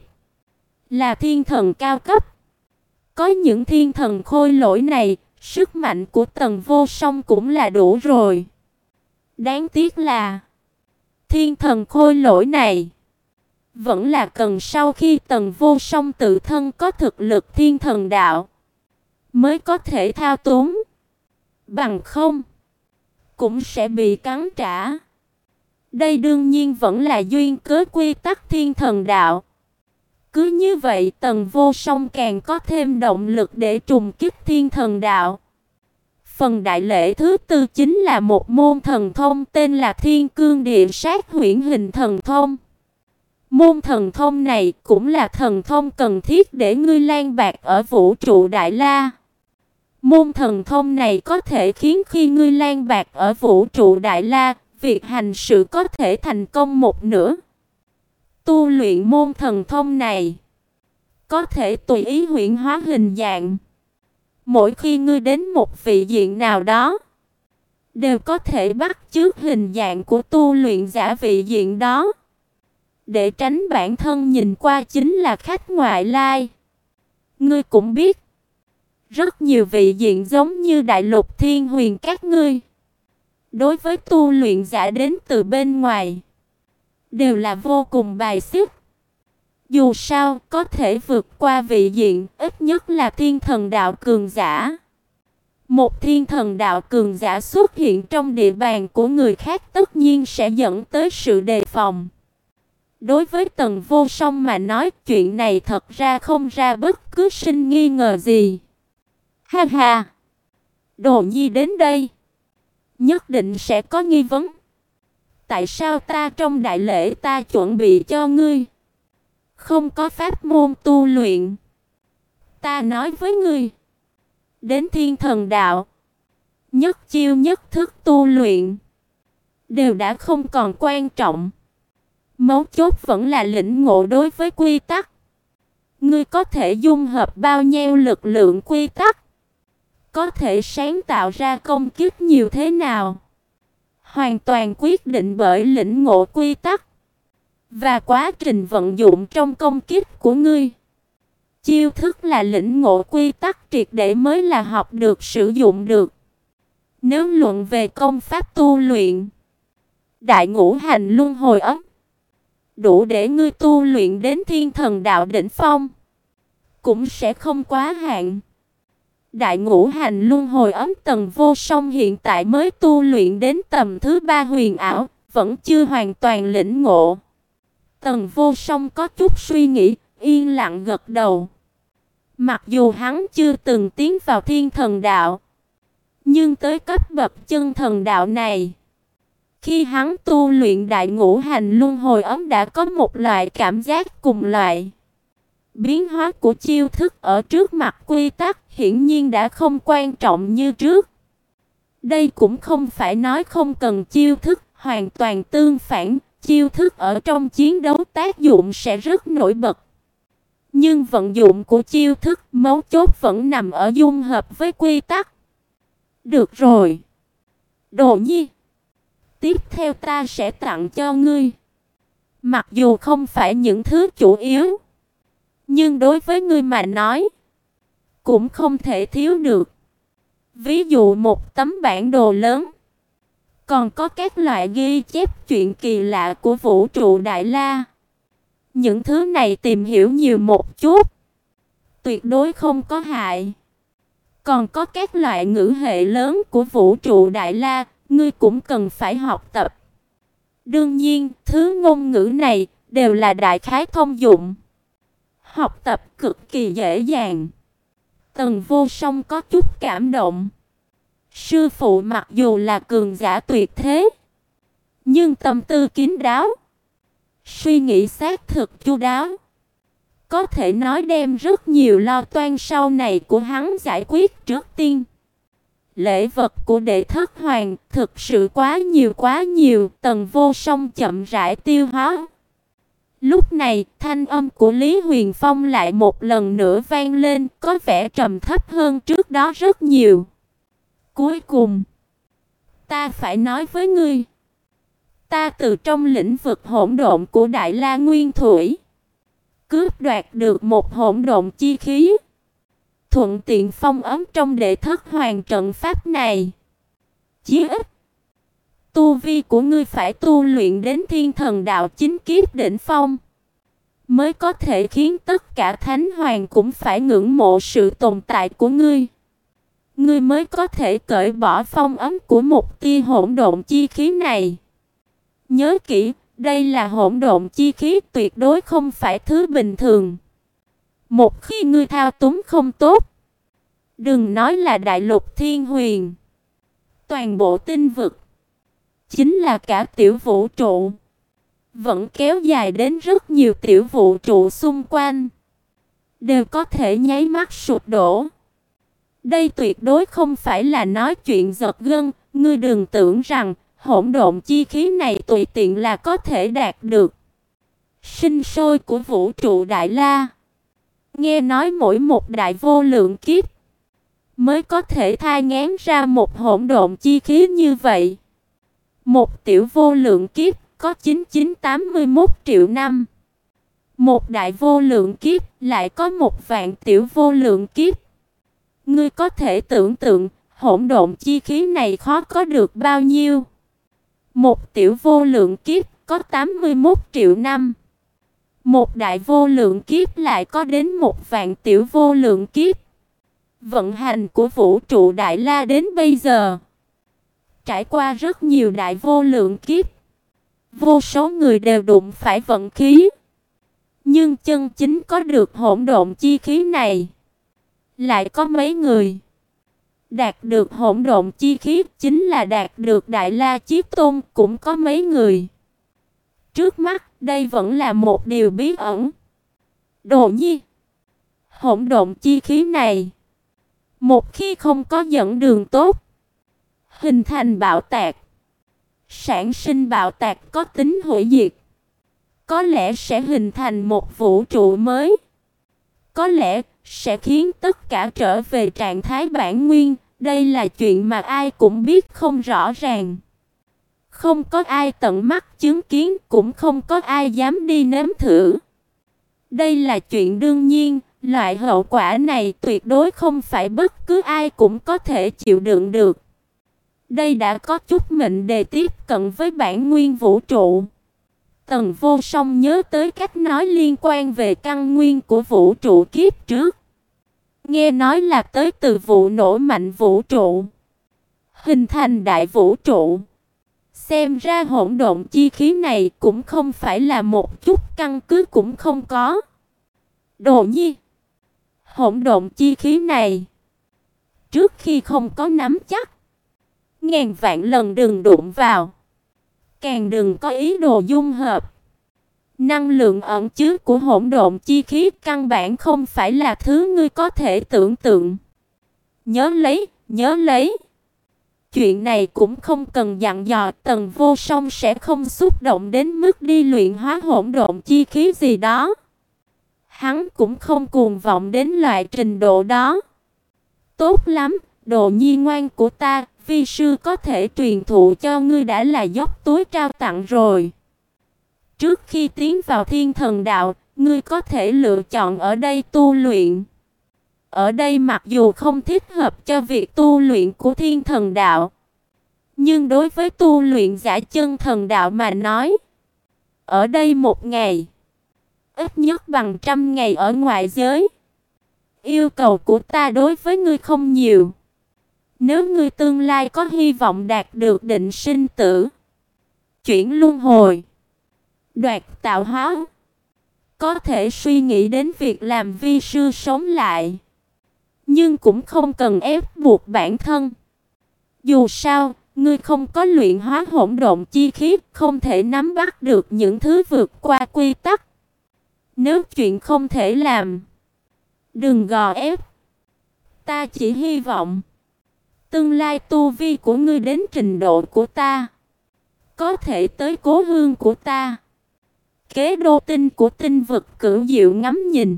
là thiên thần cao cấp. Có những thiên thần khôi lỗi này, sức mạnh của Tần Vô Song cũng là đủ rồi. Đáng tiếc là thiên thần khôi lỗi này vẫn là cần sau khi Tần Vô Song tự thân có thực lực thiên thần đạo mới có thể thao túng. Bằng không, cũng sẽ bị cắn trả. Đây đương nhiên vẫn là duyên cớ quy tắc thiên thần đạo. Cứ như vậy Tần Vô Song càng có thêm động lực để trùng kích thiên thần đạo. Phần đại lễ thứ tư chính là một môn thần thông tên là Thiên Cương Địa Sát Huyễn Hình Thần Thông. Môn thần thông này cũng là thần thông cần thiết để ngươi lang bạt ở vũ trụ Đại La. Môn thần thông này có thể khiến khi ngươi lang bạt ở vũ trụ Đại La, việc hành sự có thể thành công một nửa. Tu luyện môn thần thông này, có thể tùy ý huyễn hóa hình dạng. Mỗi khi ngươi đến một vị diện nào đó, đều có thể bắt chước hình dạng của tu luyện giả vị diện đó, để tránh bản thân nhìn qua chính là khách ngoại lai. Ngươi cũng biết, rất nhiều vị diện giống như Đại Lục Thiên Huyền các ngươi, đối với tu luyện giả đến từ bên ngoài, đều là vô cùng bài xích. Dù sao, có thể vượt qua vị diện, ít nhất là thiên thần đạo cường giả. Một thiên thần đạo cường giả xuất hiện trong địa bàn của người khác tất nhiên sẽ dẫn tới sự đề phòng. Đối với Tần Vô Song mà nói, chuyện này thật ra không ra bất cứ sinh nghi ngờ gì. Ha ha! Đồ Nhi đến đây, nhất định sẽ có nghi vấn. Tại sao ta trong đại lễ ta chuẩn bị cho ngươi không có pháp môn tu luyện? Ta nói với ngươi, đến thiên thần đạo, nhất chiêu nhất thức tu luyện đều đã không còn quan trọng. Mấu chốt vẫn là lĩnh ngộ đối với quy tắc. Ngươi có thể dung hợp bao nhiêu lực lượng quy tắc, có thể sáng tạo ra công kích nhiều thế nào, hoàn toàn quyết định bởi lĩnh ngộ quy tắc và quá trình vận dụng trong công kích của ngươi. Chiêu thức là lĩnh ngộ quy tắc triệt để mới là học được sử dụng được. Nếu luận về công pháp tu luyện, Đại Ngũ Hành Luân Hồi Ấm đủ để ngươi tu luyện đến thiên thần đạo đỉnh phong, cũng sẽ không quá hạn. Đại Ngũ Hành Luân Hồi Ấm Tần Vô Song hiện tại mới tu luyện đến tầm thứ ba huyền ảo, vẫn chưa hoàn toàn lĩnh ngộ. Tần Vô Song có chút suy nghĩ, yên lặng gật đầu. Mặc dù hắn chưa từng tiến vào thiên thần đạo, nhưng tới cấp bậc chân thần đạo này, khi hắn tu luyện Đại Ngũ Hành Luân Hồi Ấm đã có một loại cảm giác cùng loại. Biến hóa của chiêu thức ở trước mặt quy tắc hiển nhiên đã không quan trọng như trước. Đây cũng không phải nói không cần chiêu thức, hoàn toàn tương phản, chiêu thức ở trong chiến đấu tác dụng sẽ rất nổi bật. Nhưng vận dụng của chiêu thức mấu chốt vẫn nằm ở dung hợp với quy tắc. Được rồi, Đồ Nhi, tiếp theo ta sẽ tặng cho ngươi, mặc dù không phải những thứ chủ yếu, nhưng đối với ngươi mà nói, cũng không thể thiếu được. Ví dụ một tấm bản đồ lớn, còn có các loại ghi chép chuyện kỳ lạ của vũ trụ Đại La. Những thứ này tìm hiểu nhiều một chút, tuyệt đối không có hại. Còn có các loại ngữ hệ lớn của vũ trụ Đại La, ngươi cũng cần phải học tập. Đương nhiên, thứ ngôn ngữ này đều là đại khái thông dụng, học tập cực kỳ dễ dàng. Tần Vô Song có chút cảm động. Sư phụ mặc dù là cường giả tuyệt thế, nhưng tâm tư kín đáo, suy nghĩ xác thực chu đáo, có thể nói đem rất nhiều lo toan sau này của hắn giải quyết trước tiên. Lễ vật của đệ thất hoàng thực sự quá nhiều quá nhiều, Tần Vô Song chậm rãi tiêu hóa. Lúc này, thanh âm của Lý Huyền Phong lại một lần nữa vang lên, có vẻ trầm thấp hơn trước đó rất nhiều. Cuối cùng, ta phải nói với ngươi, ta từ trong lĩnh vực hỗn độn của Đại La Nguyên Thủy cướp đoạt được một hỗn độn chi khí, thuận tiện phong ấn trong đệ thất hoàng trận pháp này. Chí ít, tu vi của ngươi phải tu luyện đến thiên thần đạo chính kiếp đỉnh phong, mới có thể khiến tất cả thánh hoàng cũng phải ngưỡng mộ sự tồn tại của ngươi. ngươi mới có thể cởi bỏ phong ấn của một tia hỗn độn chi khí này. Nhớ kỹ, đây là hỗn độn chi khí, tuyệt đối không phải thứ bình thường. Một khi ngươi thao túng không tốt, đừng nói là đại lục thiên huyền, toàn bộ tinh vực, chính là cả tiểu vũ trụ, vẫn kéo dài đến rất nhiều tiểu vũ trụ xung quanh, đều có thể nháy mắt sụp đổ. Đây tuyệt đối không phải là nói chuyện giật gân, ngươi đừng tưởng rằng hỗn độn chi khí này tùy tiện là có thể đạt được. Sinh sôi của vũ trụ Đại La, nghe nói mỗi một đại vô lượng kiếp mới có thể thai nghén ra một hỗn độn chi khí như vậy. Một tiểu vô lượng kiếp có chín nghìn chín trăm tám mươi mốt triệu năm. Một đại vô lượng kiếp lại có một vạn tiểu vô lượng kiếp. Ngươi có thể tưởng tượng hỗn độn chi khí này khó có được bao nhiêu. Một tiểu vô lượng kiếp có tám mươi mốt triệu năm. Một đại vô lượng kiếp lại có đến một vạn tiểu vô lượng kiếp. Vận hành của vũ trụ Đại La đến bây giờ, trải qua rất nhiều đại vô lượng kiếp, vô số người đều đụng phải vận khí. Nhưng chân chính có được hỗn độn chi khí này, lại có mấy người. Đạt được hỗn độn chi khí chính là đạt được Đại La Chí Tôn, cũng có mấy người. Trước mắt, đây vẫn là một điều bí ẩn. Đồ Nhi, hỗn độn chi khí này, một khi không có dẫn đường tốt, hình thành bạo tạc, sản sinh bạo tạc có tính hủy diệt, có lẽ sẽ hình thành một vũ trụ mới, có lẽ sẽ khiến tất cả trở về trạng thái bản nguyên. Đây là chuyện mà ai cũng biết không rõ ràng. Không có ai tận mắt chứng kiến, cũng không có ai dám đi nếm thử. Đây là chuyện đương nhiên, loại hậu quả này tuyệt đối không phải bất cứ ai cũng có thể chịu đựng được. Đây đã có chút mệnh đề tiếp cận với bản nguyên vũ trụ. Tần Vô Song nhớ tới cách nói liên quan về căn nguyên của vũ trụ kiếp trước. Nghe nói là tới từ vụ nổ mạnh vũ trụ, hình thành đại vũ trụ. Xem ra hỗn độn chi khí này cũng không phải là một chút căn cứ cũng không có. Đồ Nhi, hỗn độn chi khí này, trước khi không có nắm chắc, ngàn vạn lần đừng đụng vào, càng đừng có ý đồ dung hợp. Năng lượng ẩn chứa của hỗn độn chi khí căn bản không phải là thứ ngươi có thể tưởng tượng. Nhớ lấy, nhớ lấy. Chuyện này cũng không cần dặn dò, Tần Vô Song sẽ không xúc động đến mức đi luyện hóa hỗn độn chi khí gì đó. Hắn cũng không cuồng vọng đến loại trình độ đó. Tốt lắm, Đồ Nhi ngoan của ta, vi sư có thể truyền thụ cho ngươi đã là dốc túi trao tặng rồi. Trước khi tiến vào Thiên Thần Đạo, ngươi có thể lựa chọn ở đây tu luyện. Ở đây mặc dù không thích hợp cho việc tu luyện của Thiên Thần Đạo, nhưng đối với tu luyện giả chân thần đạo mà nói, ở đây một ngày, ít nhất bằng trăm ngày ở ngoại giới. Yêu cầu của ta đối với ngươi không nhiều. Nếu ngươi tương lai có hy vọng đạt được định sinh tử, chuyển luân hồi, đoạt tạo hóa, có thể suy nghĩ đến việc làm vi sư sống lại. Nhưng cũng không cần ép buộc bản thân. Dù sao, ngươi không có luyện hóa hỗn độn chi khí, không thể nắm bắt được những thứ vượt qua quy tắc. Nếu chuyện không thể làm, đừng gò ép. Ta chỉ hy vọng tương lai tu vi của ngươi đến trình độ của ta, có thể tới cố hương của ta, kế đô tinh của tinh vực cửu diệu ngắm nhìn.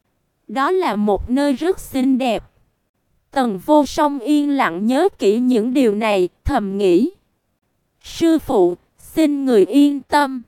Đó là một nơi rất xinh đẹp. Tần Vô Song yên lặng nhớ kỹ những điều này, thầm nghĩ: sư phụ, xin người yên tâm,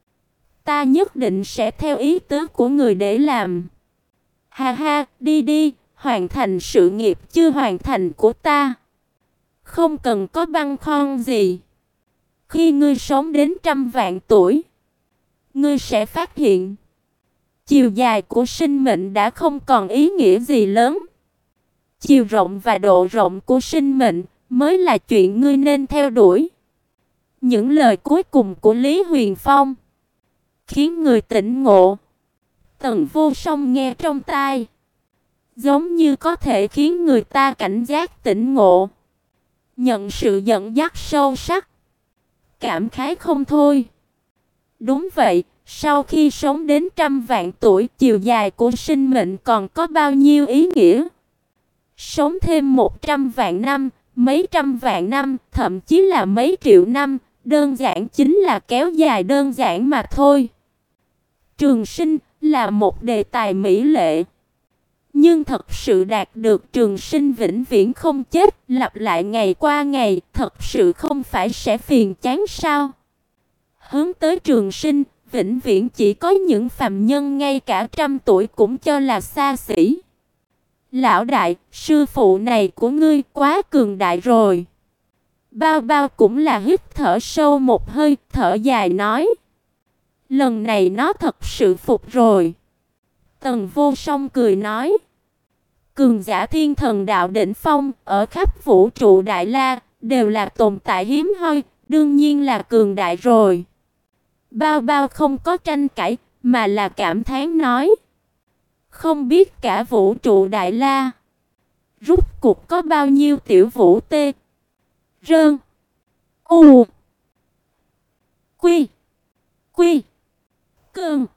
ta nhất định sẽ theo ý tứ của người để làm. Ha ha, đi đi, hoàn thành sự nghiệp chưa hoàn thành của ta. Không cần có băn khoăn gì. Khi ngươi sống đến trăm vạn tuổi, ngươi sẽ phát hiện chiều dài của sinh mệnh đã không còn ý nghĩa gì lớn. Chiều rộng và độ rộng của sinh mệnh mới là chuyện ngươi nên theo đuổi. Những lời cuối cùng của Lý Huyền Phong khiến người tỉnh ngộ. Tần Vô Song nghe trong tai, giống như có thể khiến người ta cảnh giác tỉnh ngộ, nhận sự dẫn dắt sâu sắc, cảm khái không thôi. Đúng vậy, sau khi sống đến trăm vạn tuổi, chiều dài của sinh mệnh còn có bao nhiêu ý nghĩa? Sống thêm một trăm vạn năm, mấy trăm vạn năm, thậm chí là mấy triệu năm, đơn giản chính là kéo dài đơn giản mà thôi. Trường sinh là một đề tài mỹ lệ, nhưng thật sự đạt được trường sinh vĩnh viễn không chết, lặp lại ngày qua ngày, thật sự không phải sẽ phiền chán sao? Hướng tới trường sinh, vĩnh viễn chỉ có những phàm nhân ngay cả trăm tuổi cũng cho là xa xỉ. Lão đại, sư phụ này của ngươi quá cường đại rồi. Bao Bao cũng là hít thở sâu một hơi, thở dài nói. Lần này nó thật sự phục rồi. Tần Vô Song cười nói. Cường giả thiên thần đạo đỉnh phong ở khắp vũ trụ Đại La đều là tồn tại hiếm hoi, đương nhiên là cường đại rồi. Bao Bao không có tranh cãi, mà là cảm thán nói. Không biết cả vũ trụ Đại La rút cuộc có bao nhiêu tiểu vũ tê Rơn U Quy Quy Cơn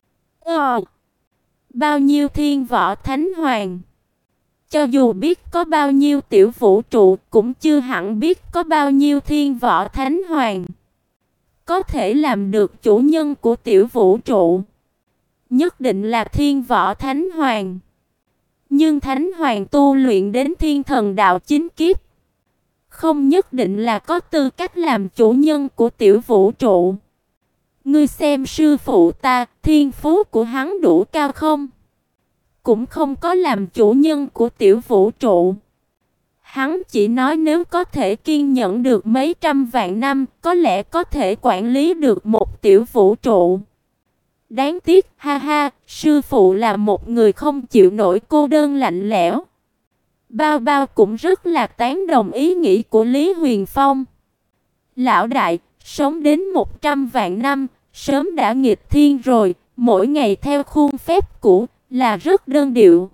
Ờ Bao nhiêu thiên võ thánh hoàng. Cho dù biết có bao nhiêu tiểu vũ trụ, cũng chưa hẳn biết có bao nhiêu thiên võ thánh hoàng. Có thể làm được chủ nhân của tiểu vũ trụ, nhất định là thiên võ thánh hoàng. Nhưng thánh hoàng tu luyện đến thiên thần đạo chính kiếp, không nhất định là có tư cách làm chủ nhân của tiểu vũ trụ. Ngươi xem sư phụ ta, thiên phú của hắn đủ cao không? Cũng không có làm chủ nhân của tiểu vũ trụ. Hắn chỉ nói nếu có thể kiên nhẫn được mấy trăm vạn năm, có lẽ có thể quản lý được một tiểu vũ trụ. Đáng tiếc, ha ha, sư phụ là một người không chịu nổi cô đơn lạnh lẽo. Bao Bao cũng rất là tán đồng ý nghĩ của Lý Huyền Phong. Lão đại, sống đến một trăm vạn năm, sớm đã nghịch thiên rồi, mỗi ngày theo khuôn phép cũ là rất đơn điệu.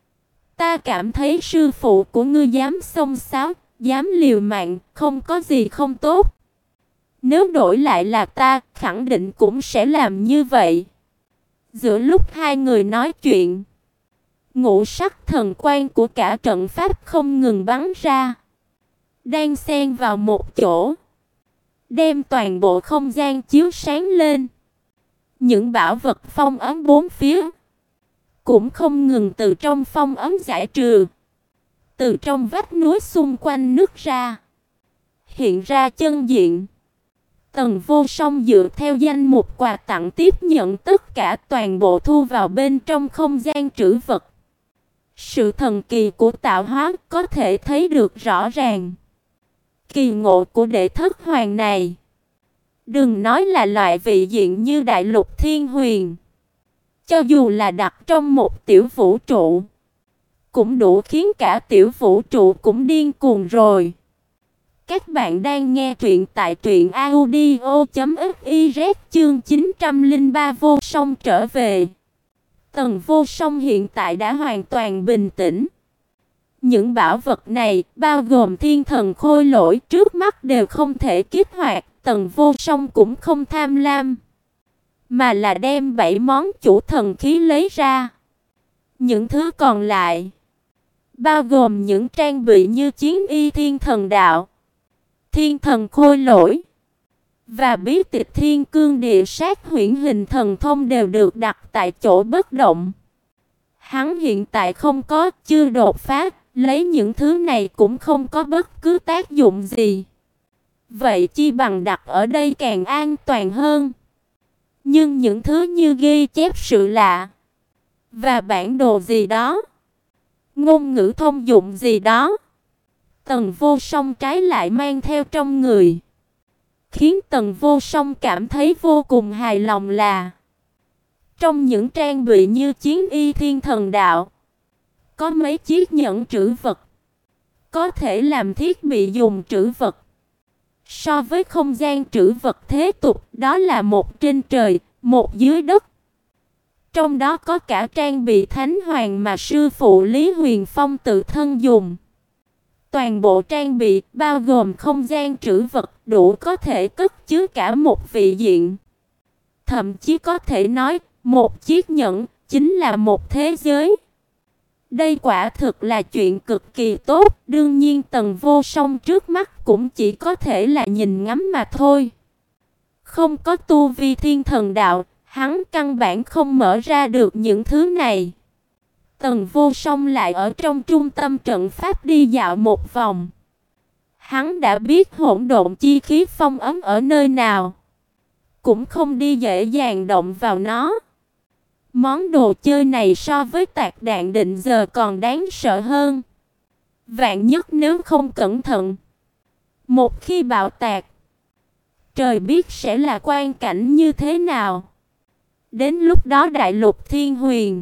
Ta cảm thấy sư phụ của ngươi dám xông xáo, dám liều mạng, không có gì không tốt. Nếu đổi lại là ta, khẳng định cũng sẽ làm như vậy. Giữa lúc hai người nói chuyện, ngũ sắc thần quang của cả trận pháp không ngừng bắn ra, đang xen vào một chỗ, đem toàn bộ không gian chiếu sáng lên. Những bảo vật phong ấn bốn phía cũng không ngừng từ trong phong ấn giải trừ, từ trong vách núi xung quanh nứt ra, hiện ra chân diện. Tần Vô Song dựa theo danh mục quà tặng tiếp nhận tất cả toàn bộ thu vào bên trong không gian trữ vật. Sự thần kỳ của tạo hóa có thể thấy được rõ ràng. Kỳ ngộ của đệ thất hoàng này, đừng nói là loại vị diện như đại lục thiên huyền, cho dù là đặt trong một tiểu vũ trụ, cũng đủ khiến cả tiểu vũ trụ cũng điên cuồng rồi. Các bạn đang nghe truyện tại truyện audio chấm fiz chương chín trăm lẻ ba Vô Song trở về. Tần Vô Song hiện tại đã hoàn toàn bình tĩnh. Những bảo vật này, bao gồm thiên thần khôi lỗi trước mắt đều không thể kích hoạt, Tần Vô Song cũng không tham lam, mà là đem bảy món chủ thần khí lấy ra. Những thứ còn lại, bao gồm những trang bị như chiến y thiên thần đạo, thiên thần khôi lỗi và bí tịch thiên cương địa sát huyễn hình thần thông đều được đặt tại chỗ bất động. Hắn hiện tại không có, chưa đột phá, lấy những thứ này cũng không có bất cứ tác dụng gì. Vậy chi bằng đặt ở đây càng an toàn hơn. Nhưng những thứ như ghi chép sự lạ và bản đồ gì đó, ngôn ngữ thông dụng gì đó, Tần Vô Song trái lại mang theo trong người, khiến Tần Vô Song cảm thấy vô cùng hài lòng là trong những trang bị như chiến y thiên thần đạo, có mấy chiếc nhẫn trữ vật, có thể làm thiết bị dùng trữ vật. So với không gian trữ vật thế tục, đó là một trên trời, một dưới đất. Trong đó có cả trang bị thánh hoàng mà sư phụ Lý Huyền Phong tự thân dùng. Toàn bộ trang bị bao gồm không gian trữ vật đủ có thể cất chứa cả một vị diện. Thậm chí có thể nói, một chiếc nhẫn chính là một thế giới. Đây quả thực là chuyện cực kỳ tốt, đương nhiên Tần Vô Song trước mắt cũng chỉ có thể là nhìn ngắm mà thôi. Không có tu vi thiên thần đạo, hắn căn bản không mở ra được những thứ này. Tần Vô Song lại ở trong trung tâm trận pháp đi dạo một vòng. Hắn đã biết hỗn độn chi khí phong ấn ở nơi nào, cũng không đi dễ dàng động vào nó. Món đồ chơi này so với tạc đạn định giờ còn đáng sợ hơn. Vạn nhất nếu không cẩn thận, một khi bạo tạc, trời biết sẽ là quang cảnh như thế nào. Đến lúc đó đại lục thiên huyền,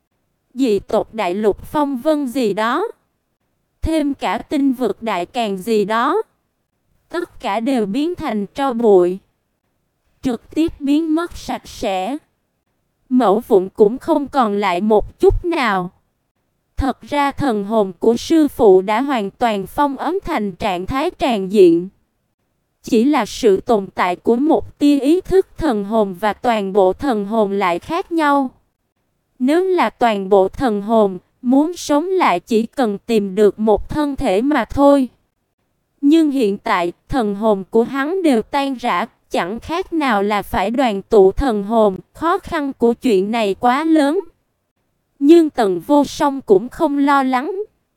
dị tộc đại lục phong vân gì đó, thêm cả tinh vực đại càn gì đó, tất cả đều biến thành tro bụi, trực tiếp biến mất sạch sẽ. Mẫu vụn cũng không còn lại một chút nào. Thật ra thần hồn của sư phụ đã hoàn toàn phong ấn thành trạng thái tràn diện. Chỉ là sự tồn tại của một tia ý thức thần hồn và toàn bộ thần hồn lại khác nhau. Nếu là toàn bộ thần hồn, muốn sống lại chỉ cần tìm được một thân thể mà thôi. Nhưng hiện tại, thần hồn của hắn đều tan rã, chẳng khác nào là phải đoàn tụ thần hồn, khó khăn của chuyện này quá lớn. Nhưng Tần Vô Song cũng không lo lắng.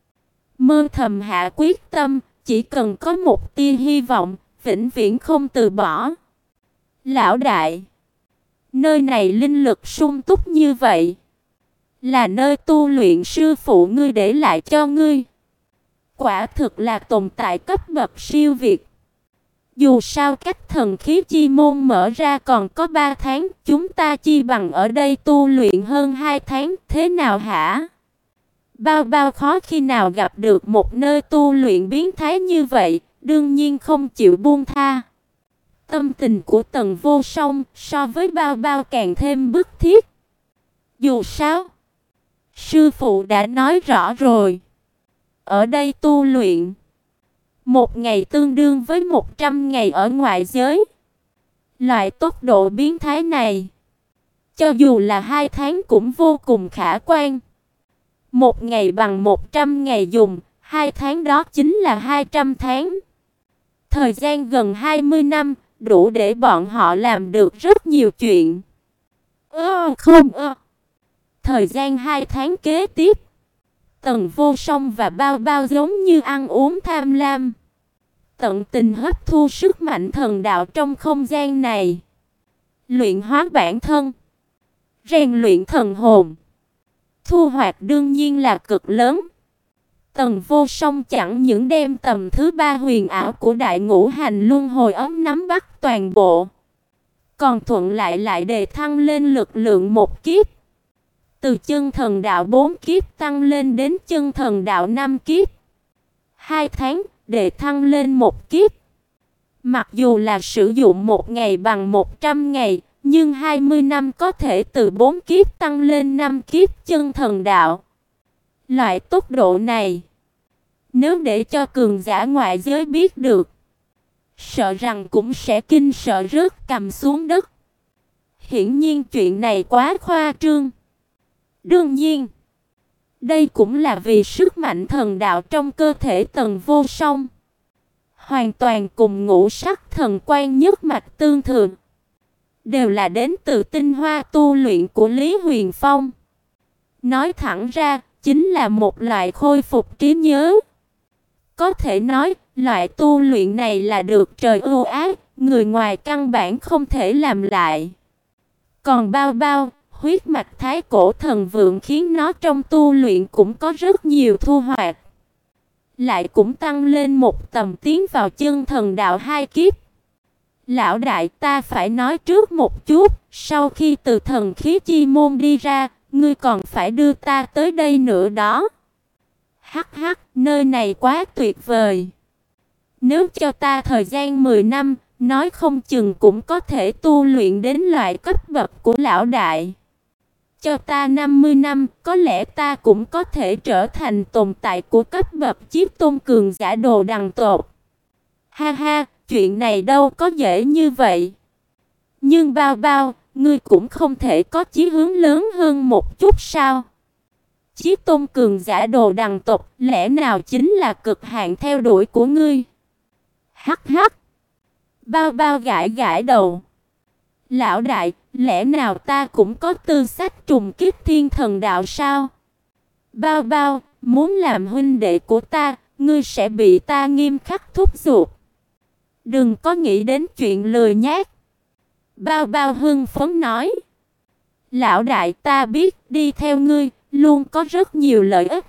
Mơ thầm hạ quyết tâm, chỉ cần có một tia hy vọng, vĩnh viễn không từ bỏ. Lão đại, nơi này linh lực sung túc như vậy, là nơi tu luyện sư phụ ngươi để lại cho ngươi. Quả thực là tồn tại cấp bậc siêu việt. Dù sao cách thần khí chi môn mở ra còn có ba tháng, chúng ta chi bằng ở đây tu luyện hơn hai tháng, thế nào hả? Bao bao khó khi nào gặp được một nơi tu luyện biến thái như vậy, đương nhiên không chịu buông tha. Tâm tình của Tần Vô Song so với bao bao càng thêm bức thiết. Dù sao, sư phụ đã nói rõ rồi, ở đây tu luyện một ngày tương đương với một trăm ngày ở ngoại giới. Loại tốc độ biến thái này, cho dù là hai tháng cũng vô cùng khả quan. Một ngày bằng một trăm ngày dùng, hai tháng đó chính là hai trăm tháng. Thời gian gần hai mươi năm, đủ để bọn họ làm được rất nhiều chuyện. Ơ không ơ. Thời gian hai tháng kế tiếp, Tần Vô Song và Bao Bao giống như ăn uống tham lam, tận tình hấp thu sức mạnh thần đạo trong không gian này, luyện hóa bản thân, rèn luyện thần hồn. Thu hoạch đương nhiên là cực lớn. Tần Vô Song chẳng những đem tầm thứ ba huyền ảo của đại ngũ hành luân hồi ấm nắm bắt toàn bộ, còn thuận lại lại đề thăng lên lực lượng một kiếp. Từ chân thần đạo bốn kiếp tăng lên đến chân thần đạo năm kiếp. Hai tháng để thăng lên một kiếp. Mặc dù là sử dụng một ngày bằng một trăm ngày, nhưng hai mươi năm có thể từ bốn kiếp tăng lên năm kiếp chân thần đạo. Loại tốc độ này, nếu để cho cường giả ngoại giới biết được, sợ rằng cũng sẽ kinh sợ rớt cằm xuống đất. Hiển nhiên chuyện này quá khoa trương. Đương nhiên, đây cũng là vì sức mạnh thần đạo trong cơ thể Tần Vô Song hoàn toàn cùng ngũ sắc thần quan nhất mạch tương thường, đều là đến từ tinh hoa tu luyện của Lý Huyền Phong. Nói thẳng ra, chính là một loại khôi phục trí nhớ. Có thể nói, loại tu luyện này là được trời ưu ái, người ngoài căn bản không thể làm lại. Còn Bao Bao, huyết mạch thái cổ thần vượng khiến nó trong tu luyện cũng có rất nhiều thu hoạch. Lại cũng tăng lên một tầm tiến vào chân thần đạo hai kiếp. Lão đại, ta phải nói trước một chút, sau khi từ thần khí chi môn đi ra, ngươi còn phải đưa ta tới đây nữa đó. Hắc hắc, nơi này quá tuyệt vời. Nếu cho ta thời gian mười năm, nói không chừng cũng có thể tu luyện đến loại cấp bậc của lão đại. Cho ta năm mươi năm, có lẽ ta cũng có thể trở thành tồn tại của cấp bậc Chí Tôn cường giả đồ đằng tột. Ha ha, chuyện này đâu có dễ như vậy. Nhưng Bao Bao, ngươi cũng không thể có chí hướng lớn hơn một chút sao? Chí Tôn cường giả đồ đằng tộc, lẽ nào chính là cực hạn theo đuổi của ngươi? Hắc hắc. Bao Bao gãi gãi đầu. Lão đại, lẽ nào ta cũng có tư sách trùng kích thiên thần đạo sao? Bao Bao, muốn làm huynh đệ của ta, ngươi sẽ bị ta nghiêm khắc thúc giục. Đừng có nghĩ đến chuyện lười nhác. Bao Bao hưng phấn nói. Lão đại, ta biết đi theo ngươi luôn có rất nhiều lợi ích.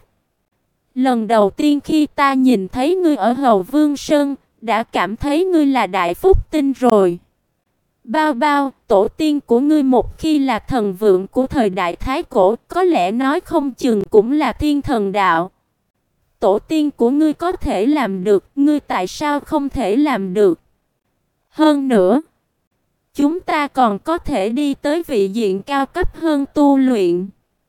Lần đầu tiên khi ta nhìn thấy ngươi ở Hầu Vương Sơn, đã cảm thấy ngươi là đại phúc tinh rồi. Bao Bao, tổ tiên của ngươi một khi là thần vượng của thời đại Thái Cổ, có lẽ nói không chừng cũng là thiên thần đạo. Tổ tiên của ngươi có thể làm được, ngươi tại sao không thể làm được? Hơn nữa, chúng ta còn có thể đi tới vị diện cao cấp hơn tu luyện.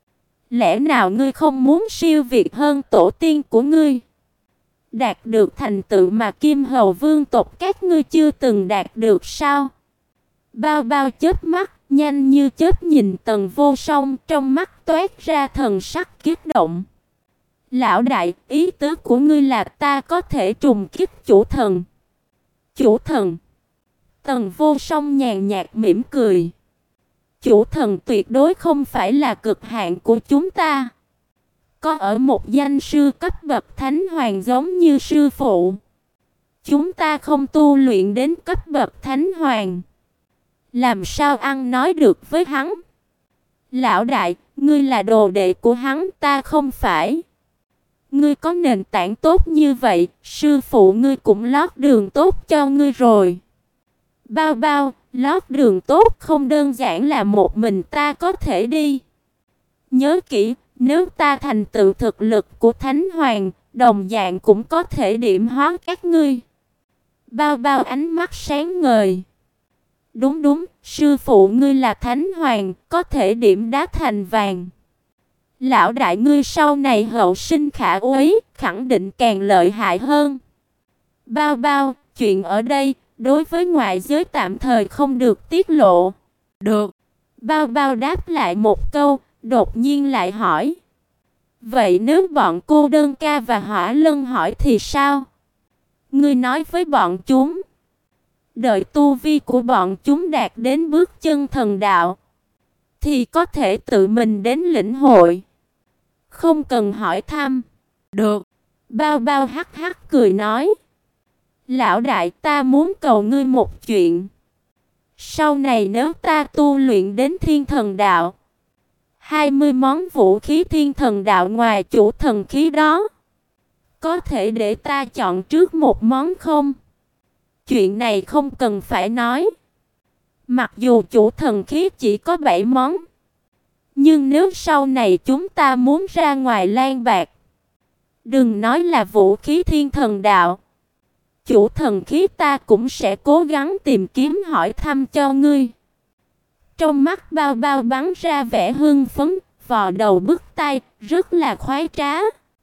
Lẽ nào ngươi không muốn siêu việt hơn tổ tiên của ngươi? Đạt được thành tựu mà Kim Hầu Vương tộc các ngươi chưa từng đạt được sao? Bao Bao chớp mắt, nhanh như chớp nhìn Tần Vô Song, trong mắt toát ra thần sắc kích động. Lão đại, ý tứ của ngươi là ta có thể trùng kích chủ thần. Chủ thần? Tần Vô Song nhàn nhạt mỉm cười. Chủ thần tuyệt đối không phải là cực hạn của chúng ta. Có ở một danh sư cấp bậc thánh hoàng giống như sư phụ. Chúng ta không tu luyện đến cấp bậc thánh hoàng, làm sao ăn nói được với hắn? Lão đại, ngươi là đồ đệ của hắn, ta không phải. Ngươi có nền tảng tốt như vậy, sư phụ ngươi cũng lót đường tốt cho ngươi rồi. Bao Bao, lót đường tốt không đơn giản là một mình ta có thể đi. Nhớ kỹ, nếu ta thành tựu thực lực của Thánh Hoàng, đồng dạng cũng có thể điểm hóa các ngươi. Bao Bao ánh mắt sáng ngời. Đúng đúng, sư phụ ngươi là Thánh Hoàng, có thể điểm đá thành vàng. Lão đại ngươi sau này hậu sinh khả úy, khẳng định càng lợi hại hơn. Bao Bao, chuyện ở đây, đối với ngoại giới tạm thời không được tiết lộ. Được. Bao Bao đáp lại một câu, đột nhiên lại hỏi. Vậy nếu bọn cô đơn ca và hỏa lân hỏi thì sao? Ngươi nói với bọn chúng. Đợi tu vi của bọn chúng đạt đến bước chân thần đạo, thì có thể tự mình đến lĩnh hội. Không cần hỏi thăm. Được. Bao Bao hắc hắc cười nói. Lão đại, ta muốn cầu ngươi một chuyện. Sau này nếu ta tu luyện đến thiên thần đạo, hai mươi món vũ khí thiên thần đạo ngoài chủ thần khí đó, có thể để ta chọn trước một món không? Chuyện này không cần phải nói. Mặc dù chủ thần khí chỉ có bảy món, nhưng nếu sau này chúng ta muốn ra ngoài lang bạc, đừng nói là vũ khí thiên thần đạo, chủ thần khí ta cũng sẽ cố gắng tìm kiếm hỏi thăm cho ngươi. Trong mắt Bao Bao bắn ra vẻ hưng phấn, vò đầu bứt tai, rất là khoái trá.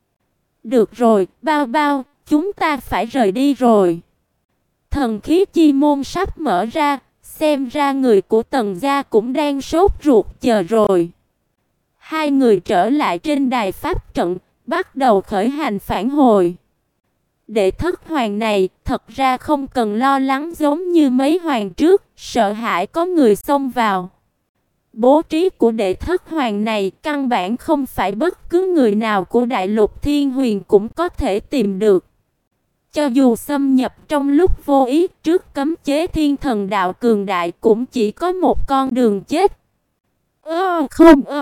Được rồi, Bao Bao, chúng ta phải rời đi rồi. Thần khí chi môn sắp mở ra, xem ra người của Tần gia cũng đang sốt ruột chờ rồi. Hai người trở lại trên đài pháp trận, bắt đầu khởi hành phản hồi. Đệ thất hoàng này thật ra không cần lo lắng giống như mấy hoàng trước, sợ hãi có người xông vào. Bố trí của đệ thất hoàng này căn bản không phải bất cứ người nào của đại lục Thiên Huyền cũng có thể tìm được. Cho dù xâm nhập trong lúc vô ý trước cấm chế thiên thần đạo cường đại cũng chỉ có một con đường chết. Ơ không ơ.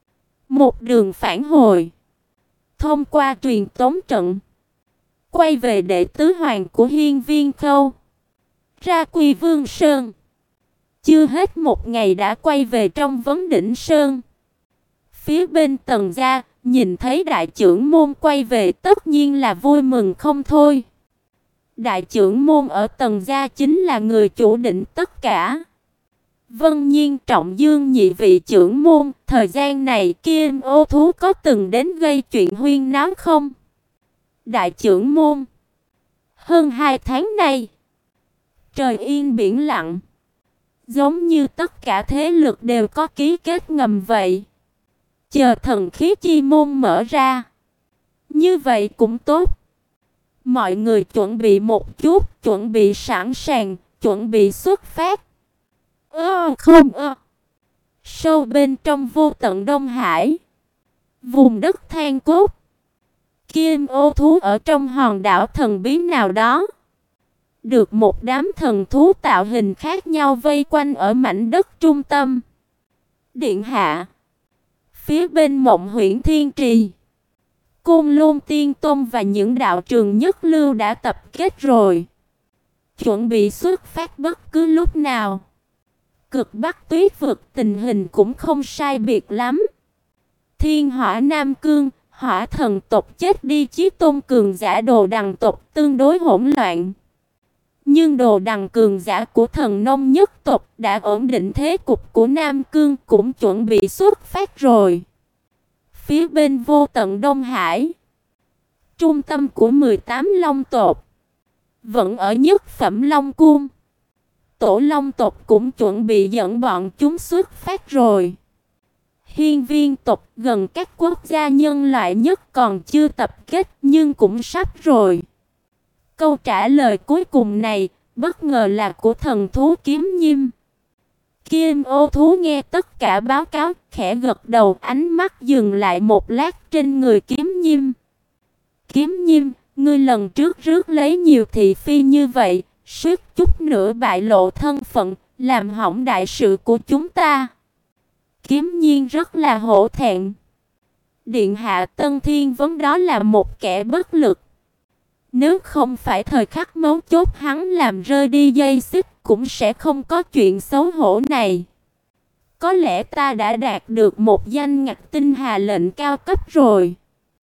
Một đường phản hồi. Thông qua truyền tống trận. Quay về đệ tứ hoàng của Hiên Viên Khâu. Ra Quy Vương Sơn. Chưa hết một ngày đã quay về trong Vấn Đỉnh Sơn. Phía bên Tần gia, nhìn thấy đại trưởng môn quay về tất nhiên là vui mừng không thôi. Đại trưởng môn ở Tần gia chính là người chủ định tất cả. Vân Nhiên, Trọng Dương nhị vị trưởng môn, thời gian này Kim Ô thú có từng đến gây chuyện huyên náo không? Đại trưởng môn, hơn hai tháng nay, trời yên biển lặng, giống như tất cả thế lực đều có ký kết ngầm vậy. Chờ thần khí chi môn mở ra, như vậy cũng tốt. Mọi người chuẩn bị một chút, chuẩn bị sẵn sàng, chuẩn bị xuất phát. Ơ không ơ. Sâu bên trong vô tận Đông Hải, vùng đất than cốt, Kim Ô thú ở trong hòn đảo thần bí nào đó, được một đám thần thú tạo hình khác nhau vây quanh ở mảnh đất trung tâm. Điện hạ, phía bên Mộng Huyễn Thiên Trì, Côn Lôn Tiên Tôn và những đạo trường nhất lưu đã tập kết rồi, chuẩn bị xuất phát bất cứ lúc nào. Cực Bắc Tuyết vực tình hình cũng không sai biệt lắm. Thiên Hỏa Nam Cương, Hỏa thần tộc chết đi chí tôn cường giả Đồ Đằng tộc tương đối hỗn loạn. Nhưng Đồ Đằng cường giả của Thần Nông nhất tộc đã ổn định thế cục của Nam Cương, cũng chuẩn bị xuất phát rồi. Phía bên vô tận Đông Hải, trung tâm của mười tám Long tộc, vẫn ở nhất phẩm Long cung. Tổ Long tộc cũng chuẩn bị dẫn bọn chúng xuất phát rồi. Hiên Viên tộc gần các quốc gia nhân loại nhất còn chưa tập kết nhưng cũng sắp rồi. Câu trả lời cuối cùng này bất ngờ là của thần thú Kiếm Nhiêm. Kim Ô thú nghe tất cả báo cáo, khẽ gật đầu, ánh mắt dừng lại một lát trên người Kiếm Nhiêm. Kiếm Nhiêm, ngươi lần trước rước lấy nhiều thị phi như vậy, suýt chút nữa bại lộ thân phận, làm hỏng đại sự của chúng ta. Kiếm Nhiên rất là hổ thẹn. Điện hạ, Tân Thiên Vấn đó là một kẻ bất lực. Nếu không phải thời khắc mấu chốt hắn làm rơi đi dây xích, cũng sẽ không có chuyện xấu hổ này. Có lẽ ta đã đạt được một danh ngạch tinh hà lệnh cao cấp rồi.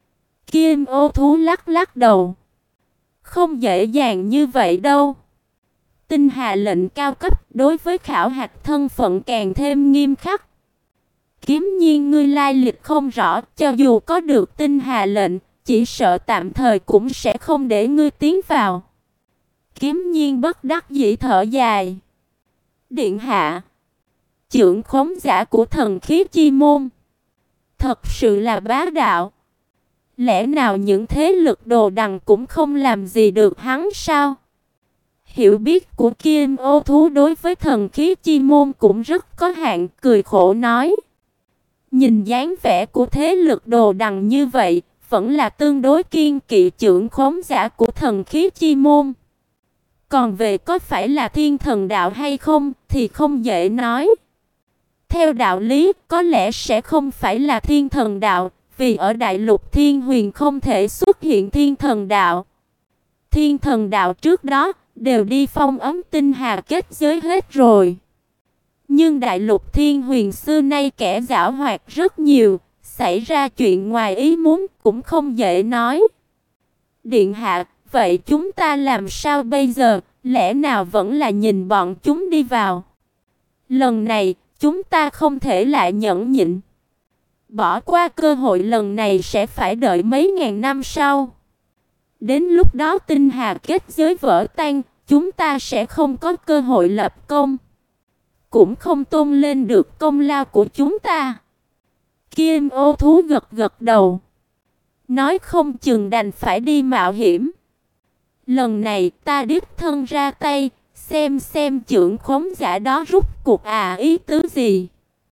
Kim Ô thú lắc lắc đầu. Không dễ dàng như vậy đâu. Tinh hà lệnh cao cấp đối với khảo hạch thân phận càng thêm nghiêm khắc. Kiếm Nhiên, ngươi lai lịch không rõ, cho dù có được tinh hà lệnh, chỉ sợ tạm thời cũng sẽ không để ngươi tiến vào. Kiếm Nhiên bất đắc dĩ thở dài. Điện hạ, trưởng khống giả của thần khí chi môn, thật sự là bá đạo. Lẽ nào những thế lực Đồ Đằng cũng không làm gì được hắn sao? Hiểu biết của Kim Ô thú đối với thần khí chi môn cũng rất có hạn, cười khổ nói. Nhìn dáng vẻ của thế lực Đồ Đằng như vậy, vẫn là tương đối kiên kỵ trưởng khống giả của thần khí chi môn. Còn về có phải là thiên thần đạo hay không thì không dễ nói. Theo đạo lý, có lẽ sẽ không phải là thiên thần đạo, vì ở đại lục Thiên Huyền không thể xuất hiện thiên thần đạo. Thiên thần đạo trước đó đều đi phong ấn tinh hà kết giới hết rồi. Nhưng đại lục Thiên Huyền xưa nay kẻ giảo hoạt rất nhiều, xảy ra chuyện ngoài ý muốn cũng không dễ nói. Điện hạ, vậy chúng ta làm sao bây giờ, lẽ nào vẫn là nhìn bọn chúng đi vào? Lần này, chúng ta không thể lại nhẫn nhịn. Bỏ qua cơ hội lần này sẽ phải đợi mấy ngàn năm sau. Đến lúc đó tinh hà kết giới vỡ tan, chúng ta sẽ không có cơ hội lập công, cũng không tôn lên được công lao của chúng ta. Kim Ô thú gật gật đầu, nói không chừng đành phải đi mạo hiểm. Lần này ta đích thân ra tay, xem xem trưởng khống giả đó rút cuộc à ý tứ gì.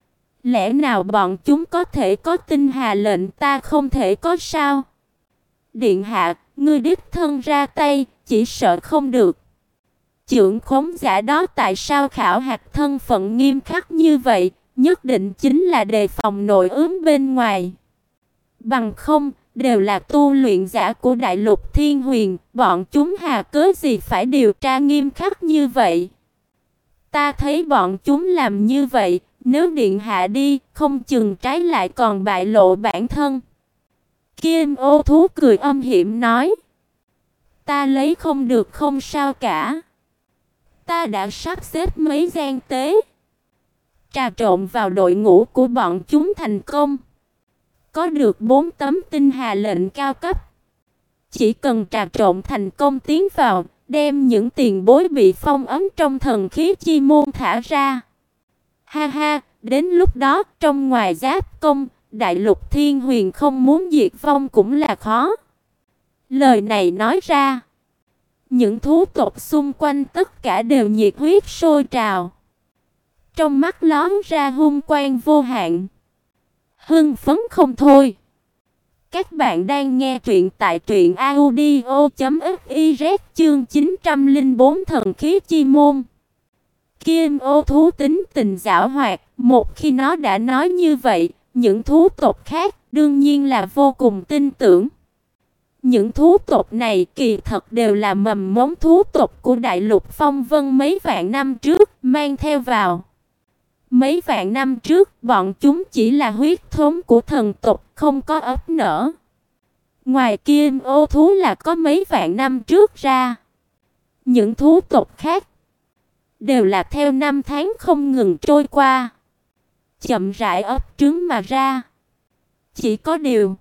Lẽ nào bọn chúng có thể có tinh hà lệnh ta không thể có sao? Điện hạ, ngươi đích thân ra tay, chỉ sợ không được. Trưởng khống giả đó tại sao khảo hạch thân phận nghiêm khắc như vậy? Nhất định chính là đề phòng nội ứng bên ngoài. Bằng không, đều là tu luyện giả của đại lục Thiên Huyền, bọn chúng hà cớ gì phải điều tra nghiêm khắc như vậy? Ta thấy bọn chúng làm như vậy, nếu điện hạ đi, không chừng trái lại còn bại lộ bản thân. Kim ô thú cười âm hiểm nói. Ta lấy không được không sao cả. Ta đã sắp xếp mấy gian tế trà trộn vào đội ngũ của bọn chúng thành công. Có được bốn tấm tinh hà lệnh cao cấp. Chỉ cần trà trộn thành công tiến vào, đem những tiền bối bị phong ấn trong thần khí chi môn thả ra. Ha ha, đến lúc đó trong ngoài giáp công, đại lục thiên huyền không muốn diệt vong cũng là khó. Lời này nói ra, những thú tộc xung quanh tất cả đều nhiệt huyết sôi trào. Trong mắt lóe ra hung quang vô hạn, hưng phấn không thôi. Các bạn đang nghe truyện tại truyện audio chấm fiz chương chín trăm lẻ bốn thần khí chi môn. Kim ô thú tính tình giảo hoạt, một khi nó đã nói như vậy, những thú tộc khác đương nhiên là vô cùng tin tưởng. Những thú tộc này kỳ thật đều là mầm mống thú tộc của đại lục Phong Vân mấy vạn năm trước mang theo vào. Mấy vạn năm trước, bọn chúng chỉ là huyết thống của thần tộc, không có ấp nở. Ngoài Kim ô thú là có mấy vạn năm trước ra, những thú tộc khác đều là theo năm tháng không ngừng trôi qua, chậm rãi ấp trứng mà ra. Chỉ có điều,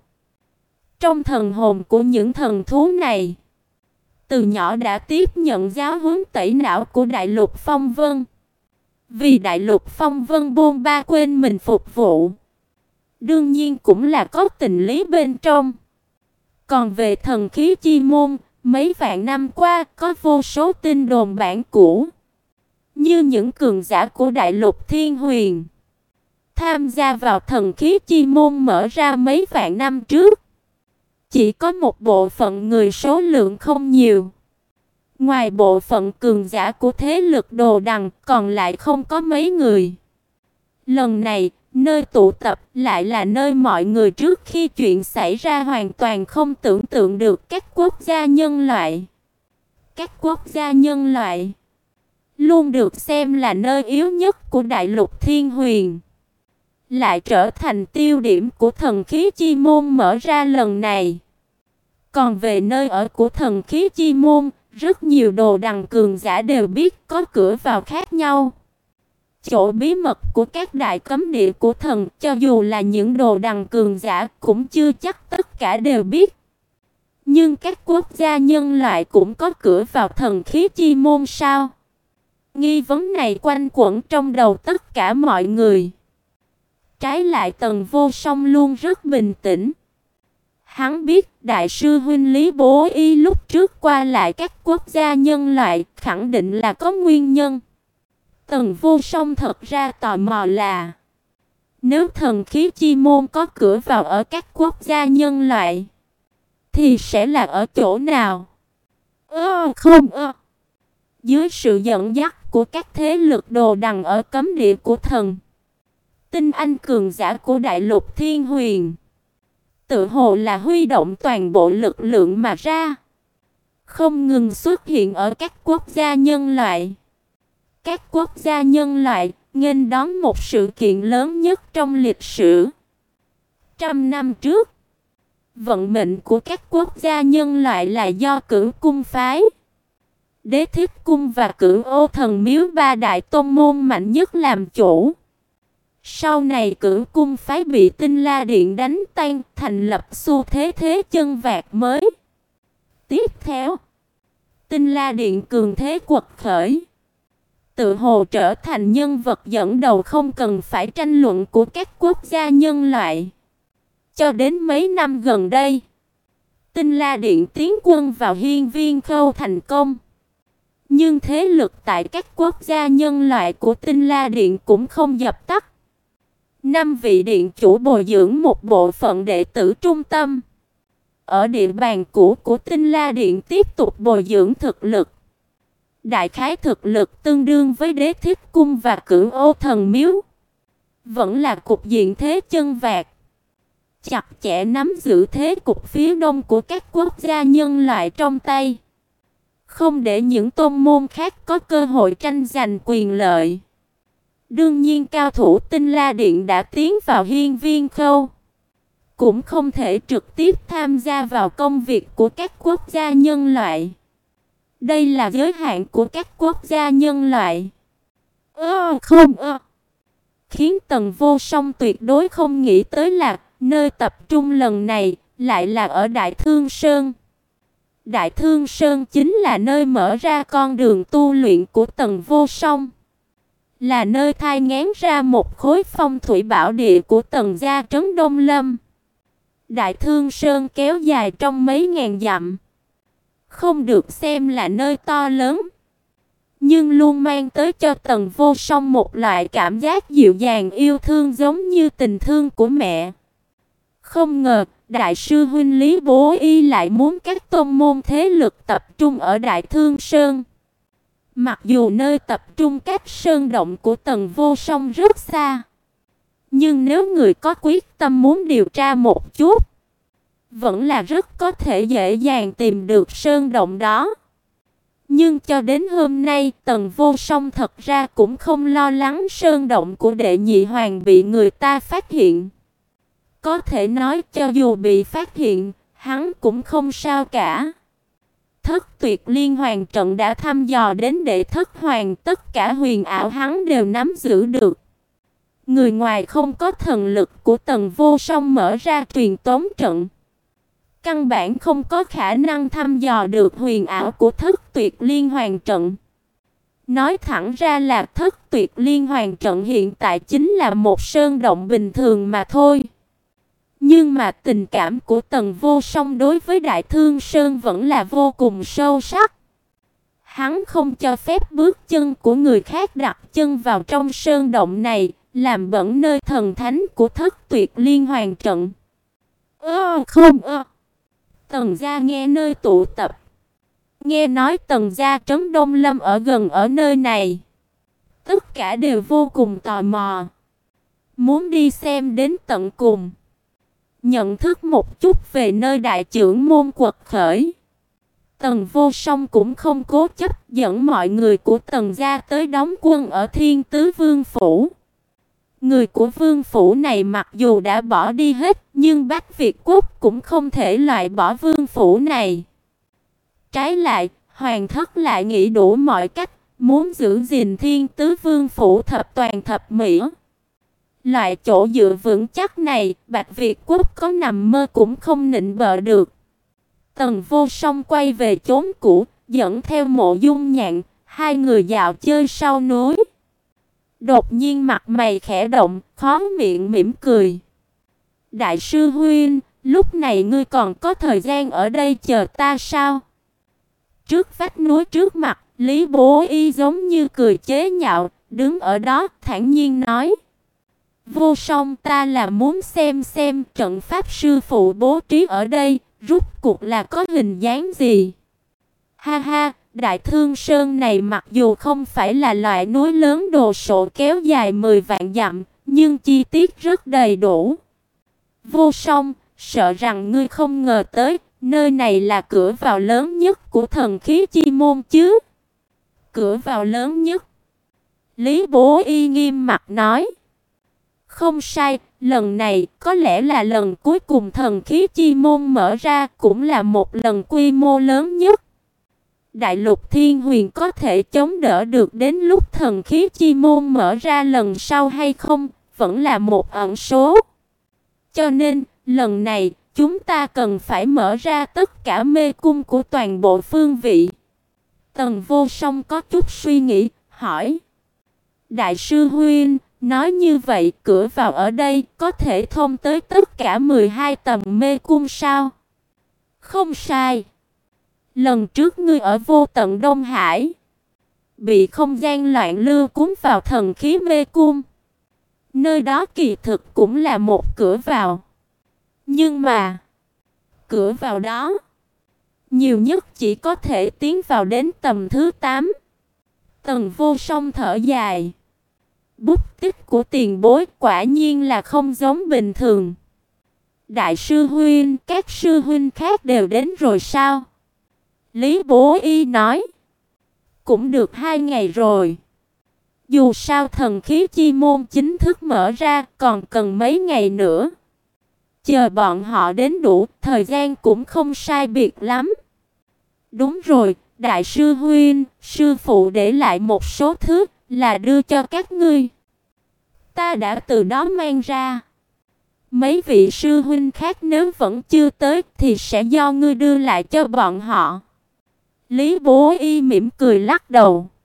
trong thần hồn của những thần thú này, từ nhỏ đã tiếp nhận giáo huấn tẩy não của đại lục Phong Vân. Vì đại lục Phong Vân bôn ba quên mình phục vụ, đương nhiên cũng là có tình lý bên trong. Còn về thần khí chi môn, mấy vạn năm qua có vô số tin đồn bản cũ, như những cường giả của đại lục thiên huyền tham gia vào thần khí chi môn mở ra mấy vạn năm trước. Chỉ có một bộ phận người số lượng không nhiều. Ngoài bộ phận cường giả của thế lực Đồ Đằng, còn lại không có mấy người. Lần này, nơi tụ tập lại là nơi mọi người trước khi chuyện xảy ra hoàn toàn không tưởng tượng được các quốc gia nhân loại. Các quốc gia nhân loại luôn được xem là nơi yếu nhất của đại lục thiên huyền, lại trở thành tiêu điểm của thần khí chi môn mở ra lần này. Còn về nơi ở của thần khí chi môn, rất nhiều Đồ Đằng cường giả đều biết có cửa vào khác nhau. Chỗ bí mật của các đại cấm địa của thần, cho dù là những Đồ Đằng cường giả cũng chưa chắc tất cả đều biết. Nhưng các quốc gia nhân loại cũng có cửa vào thần khí chi môn sao? Nghi vấn này quanh quẩn trong đầu tất cả mọi người. Trái lại Tần Vô Song luôn rất bình tĩnh. Hắn biết đại sư huynh Lý Bố Y lúc trước qua lại các quốc gia nhân loại khẳng định là có nguyên nhân. Tần Vô Song thật ra tò mò là, nếu thần khí chi môn có cửa vào ở các quốc gia nhân loại, thì sẽ là ở chỗ nào? Ơ không ơ. Dưới sự dẫn dắt của các thế lực Đồ Đằng ở cấm địa của thần, tinh anh cường giả của đại lục thiên huyền tự hồ là huy động toàn bộ lực lượng mà ra, không ngừng xuất hiện ở các quốc gia nhân loại. Các quốc gia nhân loại nghênh đón một sự kiện lớn nhất trong lịch sử. Trăm năm trước, vận mệnh của các quốc gia nhân loại là do Cửu Cung phái, Đế Thích Cung và Cửu Ô Thần Miếu ba đại tôn môn mạnh nhất làm chủ. Sau này Cửu Cung phái bị Tinh La Điện đánh tan, thành lập xu thế thế chân vạc mới. Tiếp theo, Tinh La Điện cường thế quật khởi, tự hồ trở thành nhân vật dẫn đầu không cần phải tranh luận của các quốc gia nhân loại. Cho đến mấy năm gần đây, Tinh La Điện tiến quân vào Hiên Viên Khâu thành công. Nhưng thế lực tại các quốc gia nhân loại của Tinh La Điện cũng không dập tắt. Năm vị điện chủ bồi dưỡng một bộ phận đệ tử trung tâm ở địa bàn cũ của Tinh La Điện, tiếp tục bồi dưỡng thực lực. Đại khái thực lực tương đương với Đế Thích Cung và Cửu Ô Thần Miếu. Vẫn là cục diện thế chân vạc, chặt chẽ nắm giữ thế cục phía đông của các quốc gia nhân loại trong tay, không để những tôn môn khác có cơ hội tranh giành quyền lợi. Đương nhiên cao thủ Tinh La Điện đã tiến vào Hiên Viên Khâu, cũng không thể trực tiếp tham gia vào công việc của các quốc gia nhân loại. Đây là giới hạn của các quốc gia nhân loại. Ơ không ơ. Khiến Tần Vô Song tuyệt đối không nghĩ tới là nơi tập trung lần này lại là ở Đại Thương Sơn. Đại Thương Sơn chính là nơi mở ra con đường tu luyện của Tần Vô Song, là nơi thai nghén ra một khối phong thủy bảo địa của Tần gia trấn Đông Lâm. Đại Thương Sơn kéo dài trong mấy ngàn dặm, không được xem là nơi to lớn, nhưng luôn mang tới cho Tần Vô Song một loại cảm giác dịu dàng yêu thương giống như tình thương của mẹ. Không ngờ, đại sư huynh Lý Bố Y lại muốn các tôn môn thế lực tập trung ở Đại Thương Sơn. Mặc dù nơi tập trung các sơn động của Tần Vô Song rất xa, nhưng nếu người có quyết tâm muốn điều tra một chút, vẫn là rất có thể dễ dàng tìm được sơn động đó. Nhưng cho đến hôm nay, Tần Vô Song thật ra cũng không lo lắng sơn động của đệ nhị hoàng bị người ta phát hiện. Có thể nói cho dù bị phát hiện, hắn cũng không sao cả. Thất Tuyệt Liên Hoàn trận đã thăm dò đến đệ thất hoàng, tất cả huyền ảo hắn đều nắm giữ được. Người ngoài không có thần lực của Tần Vô Song mở ra truyền tống trận, căn bản không có khả năng thăm dò được huyền ảo của Thất Tuyệt Liên Hoàn trận. Nói thẳng ra là Thất Tuyệt Liên Hoàn trận hiện tại chính là một sơn động bình thường mà thôi. Nhưng mà tình cảm của Tần Vô Song đối với Đại Thương Sơn vẫn là vô cùng sâu sắc. Hắn không cho phép bước chân của người khác đặt chân vào trong sơn động này, làm bẩn nơi thần thánh của Thất Tuyệt Liên Hoàn trận. Ơ không ơ. Tần gia nghe nơi tụ tập. Nghe nói Tần gia trấn Đông Lâm ở gần ở nơi này. Tất cả đều vô cùng tò mò, muốn đi xem đến tận cùng, nhận thức một chút về nơi đại trưởng môn quật khởi. Tần Vô Song cũng không cố chấp dẫn mọi người của Tần gia tới đóng quân ở Thiên Tứ Vương phủ. Người của vương phủ này mặc dù đã bỏ đi hết, nhưng Bách Việt Quốc cũng không thể loại bỏ vương phủ này. Trái lại, hoàng thất lại nghĩ đủ mọi cách, muốn giữ gìn Thiên Tứ Vương phủ thập toàn thập mỹ. Loại chỗ dựa vững chắc này, Bạch Việt Quốc có nằm mơ cũng không nịnh bợ được. Tần Vô Song quay về chốn cũ, dẫn theo Mộ Dung Nhạn, hai người dạo chơi sau núi. Đột nhiên mặt mày khẽ động, khó miệng mỉm cười. Đại sư huynh, lúc này ngươi còn có thời gian ở đây chờ ta sao? Trước vách núi trước mặt, Lý Bố Y giống như cười chế nhạo, đứng ở đó thản nhiên nói: Vô Song, ta là muốn xem xem trận pháp sư phụ bố trí ở đây rốt cuộc là có hình dáng gì. Ha ha, Đại Thương Sơn này mặc dù không phải là loại núi lớn đồ sộ kéo dài mười vạn dặm, nhưng chi tiết rất đầy đủ. Vô Song, sợ rằng ngươi không ngờ tới, nơi này là cửa vào lớn nhất của thần khí chi môn chứ? Cửa vào lớn nhất? Lý Bố Y nghiêm mặt nói. Không sai, lần này có lẽ là lần cuối cùng thần khí chi môn mở ra, cũng là một lần quy mô lớn nhất. Đại lục Thiên Huyền có thể chống đỡ được đến lúc thần khí chi môn mở ra lần sau hay không, vẫn là một ẩn số. Cho nên, lần này, chúng ta cần phải mở ra tất cả mê cung của toàn bộ phương vị. Tần Vô Song có chút suy nghĩ, hỏi. Đại sư huynh, nói như vậy, cửa vào ở đây có thể thông tới tất cả mười hai tầng mê cung sao? Không sai. Lần trước ngươi ở Vô Tận Đông Hải, bị không gian loạn lưu cuốn vào thần khí mê cung. Nơi đó kỳ thực cũng là một cửa vào. Nhưng mà, cửa vào đó, nhiều nhất chỉ có thể tiến vào đến tầm thứ tám. Tần Vô Song thở dài. Bút tích của tiền bối quả nhiên là không giống bình thường. Đại sư huynh, các sư huynh khác đều đến rồi sao? Lý Bố Y nói. Cũng được hai ngày rồi. Dù sao thần khí chi môn chính thức mở ra còn cần mấy ngày nữa. Chờ bọn họ đến đủ, thời gian cũng không sai biệt lắm. Đúng rồi, đại sư huynh, sư phụ để lại một số thứ là đưa cho các ngươi. Ta đã từ đó mang ra. Mấy vị sư huynh khác nếu vẫn chưa tới thì sẽ do ngươi đưa lại cho bọn họ. Lý Bố Y mỉm cười lắc đầu.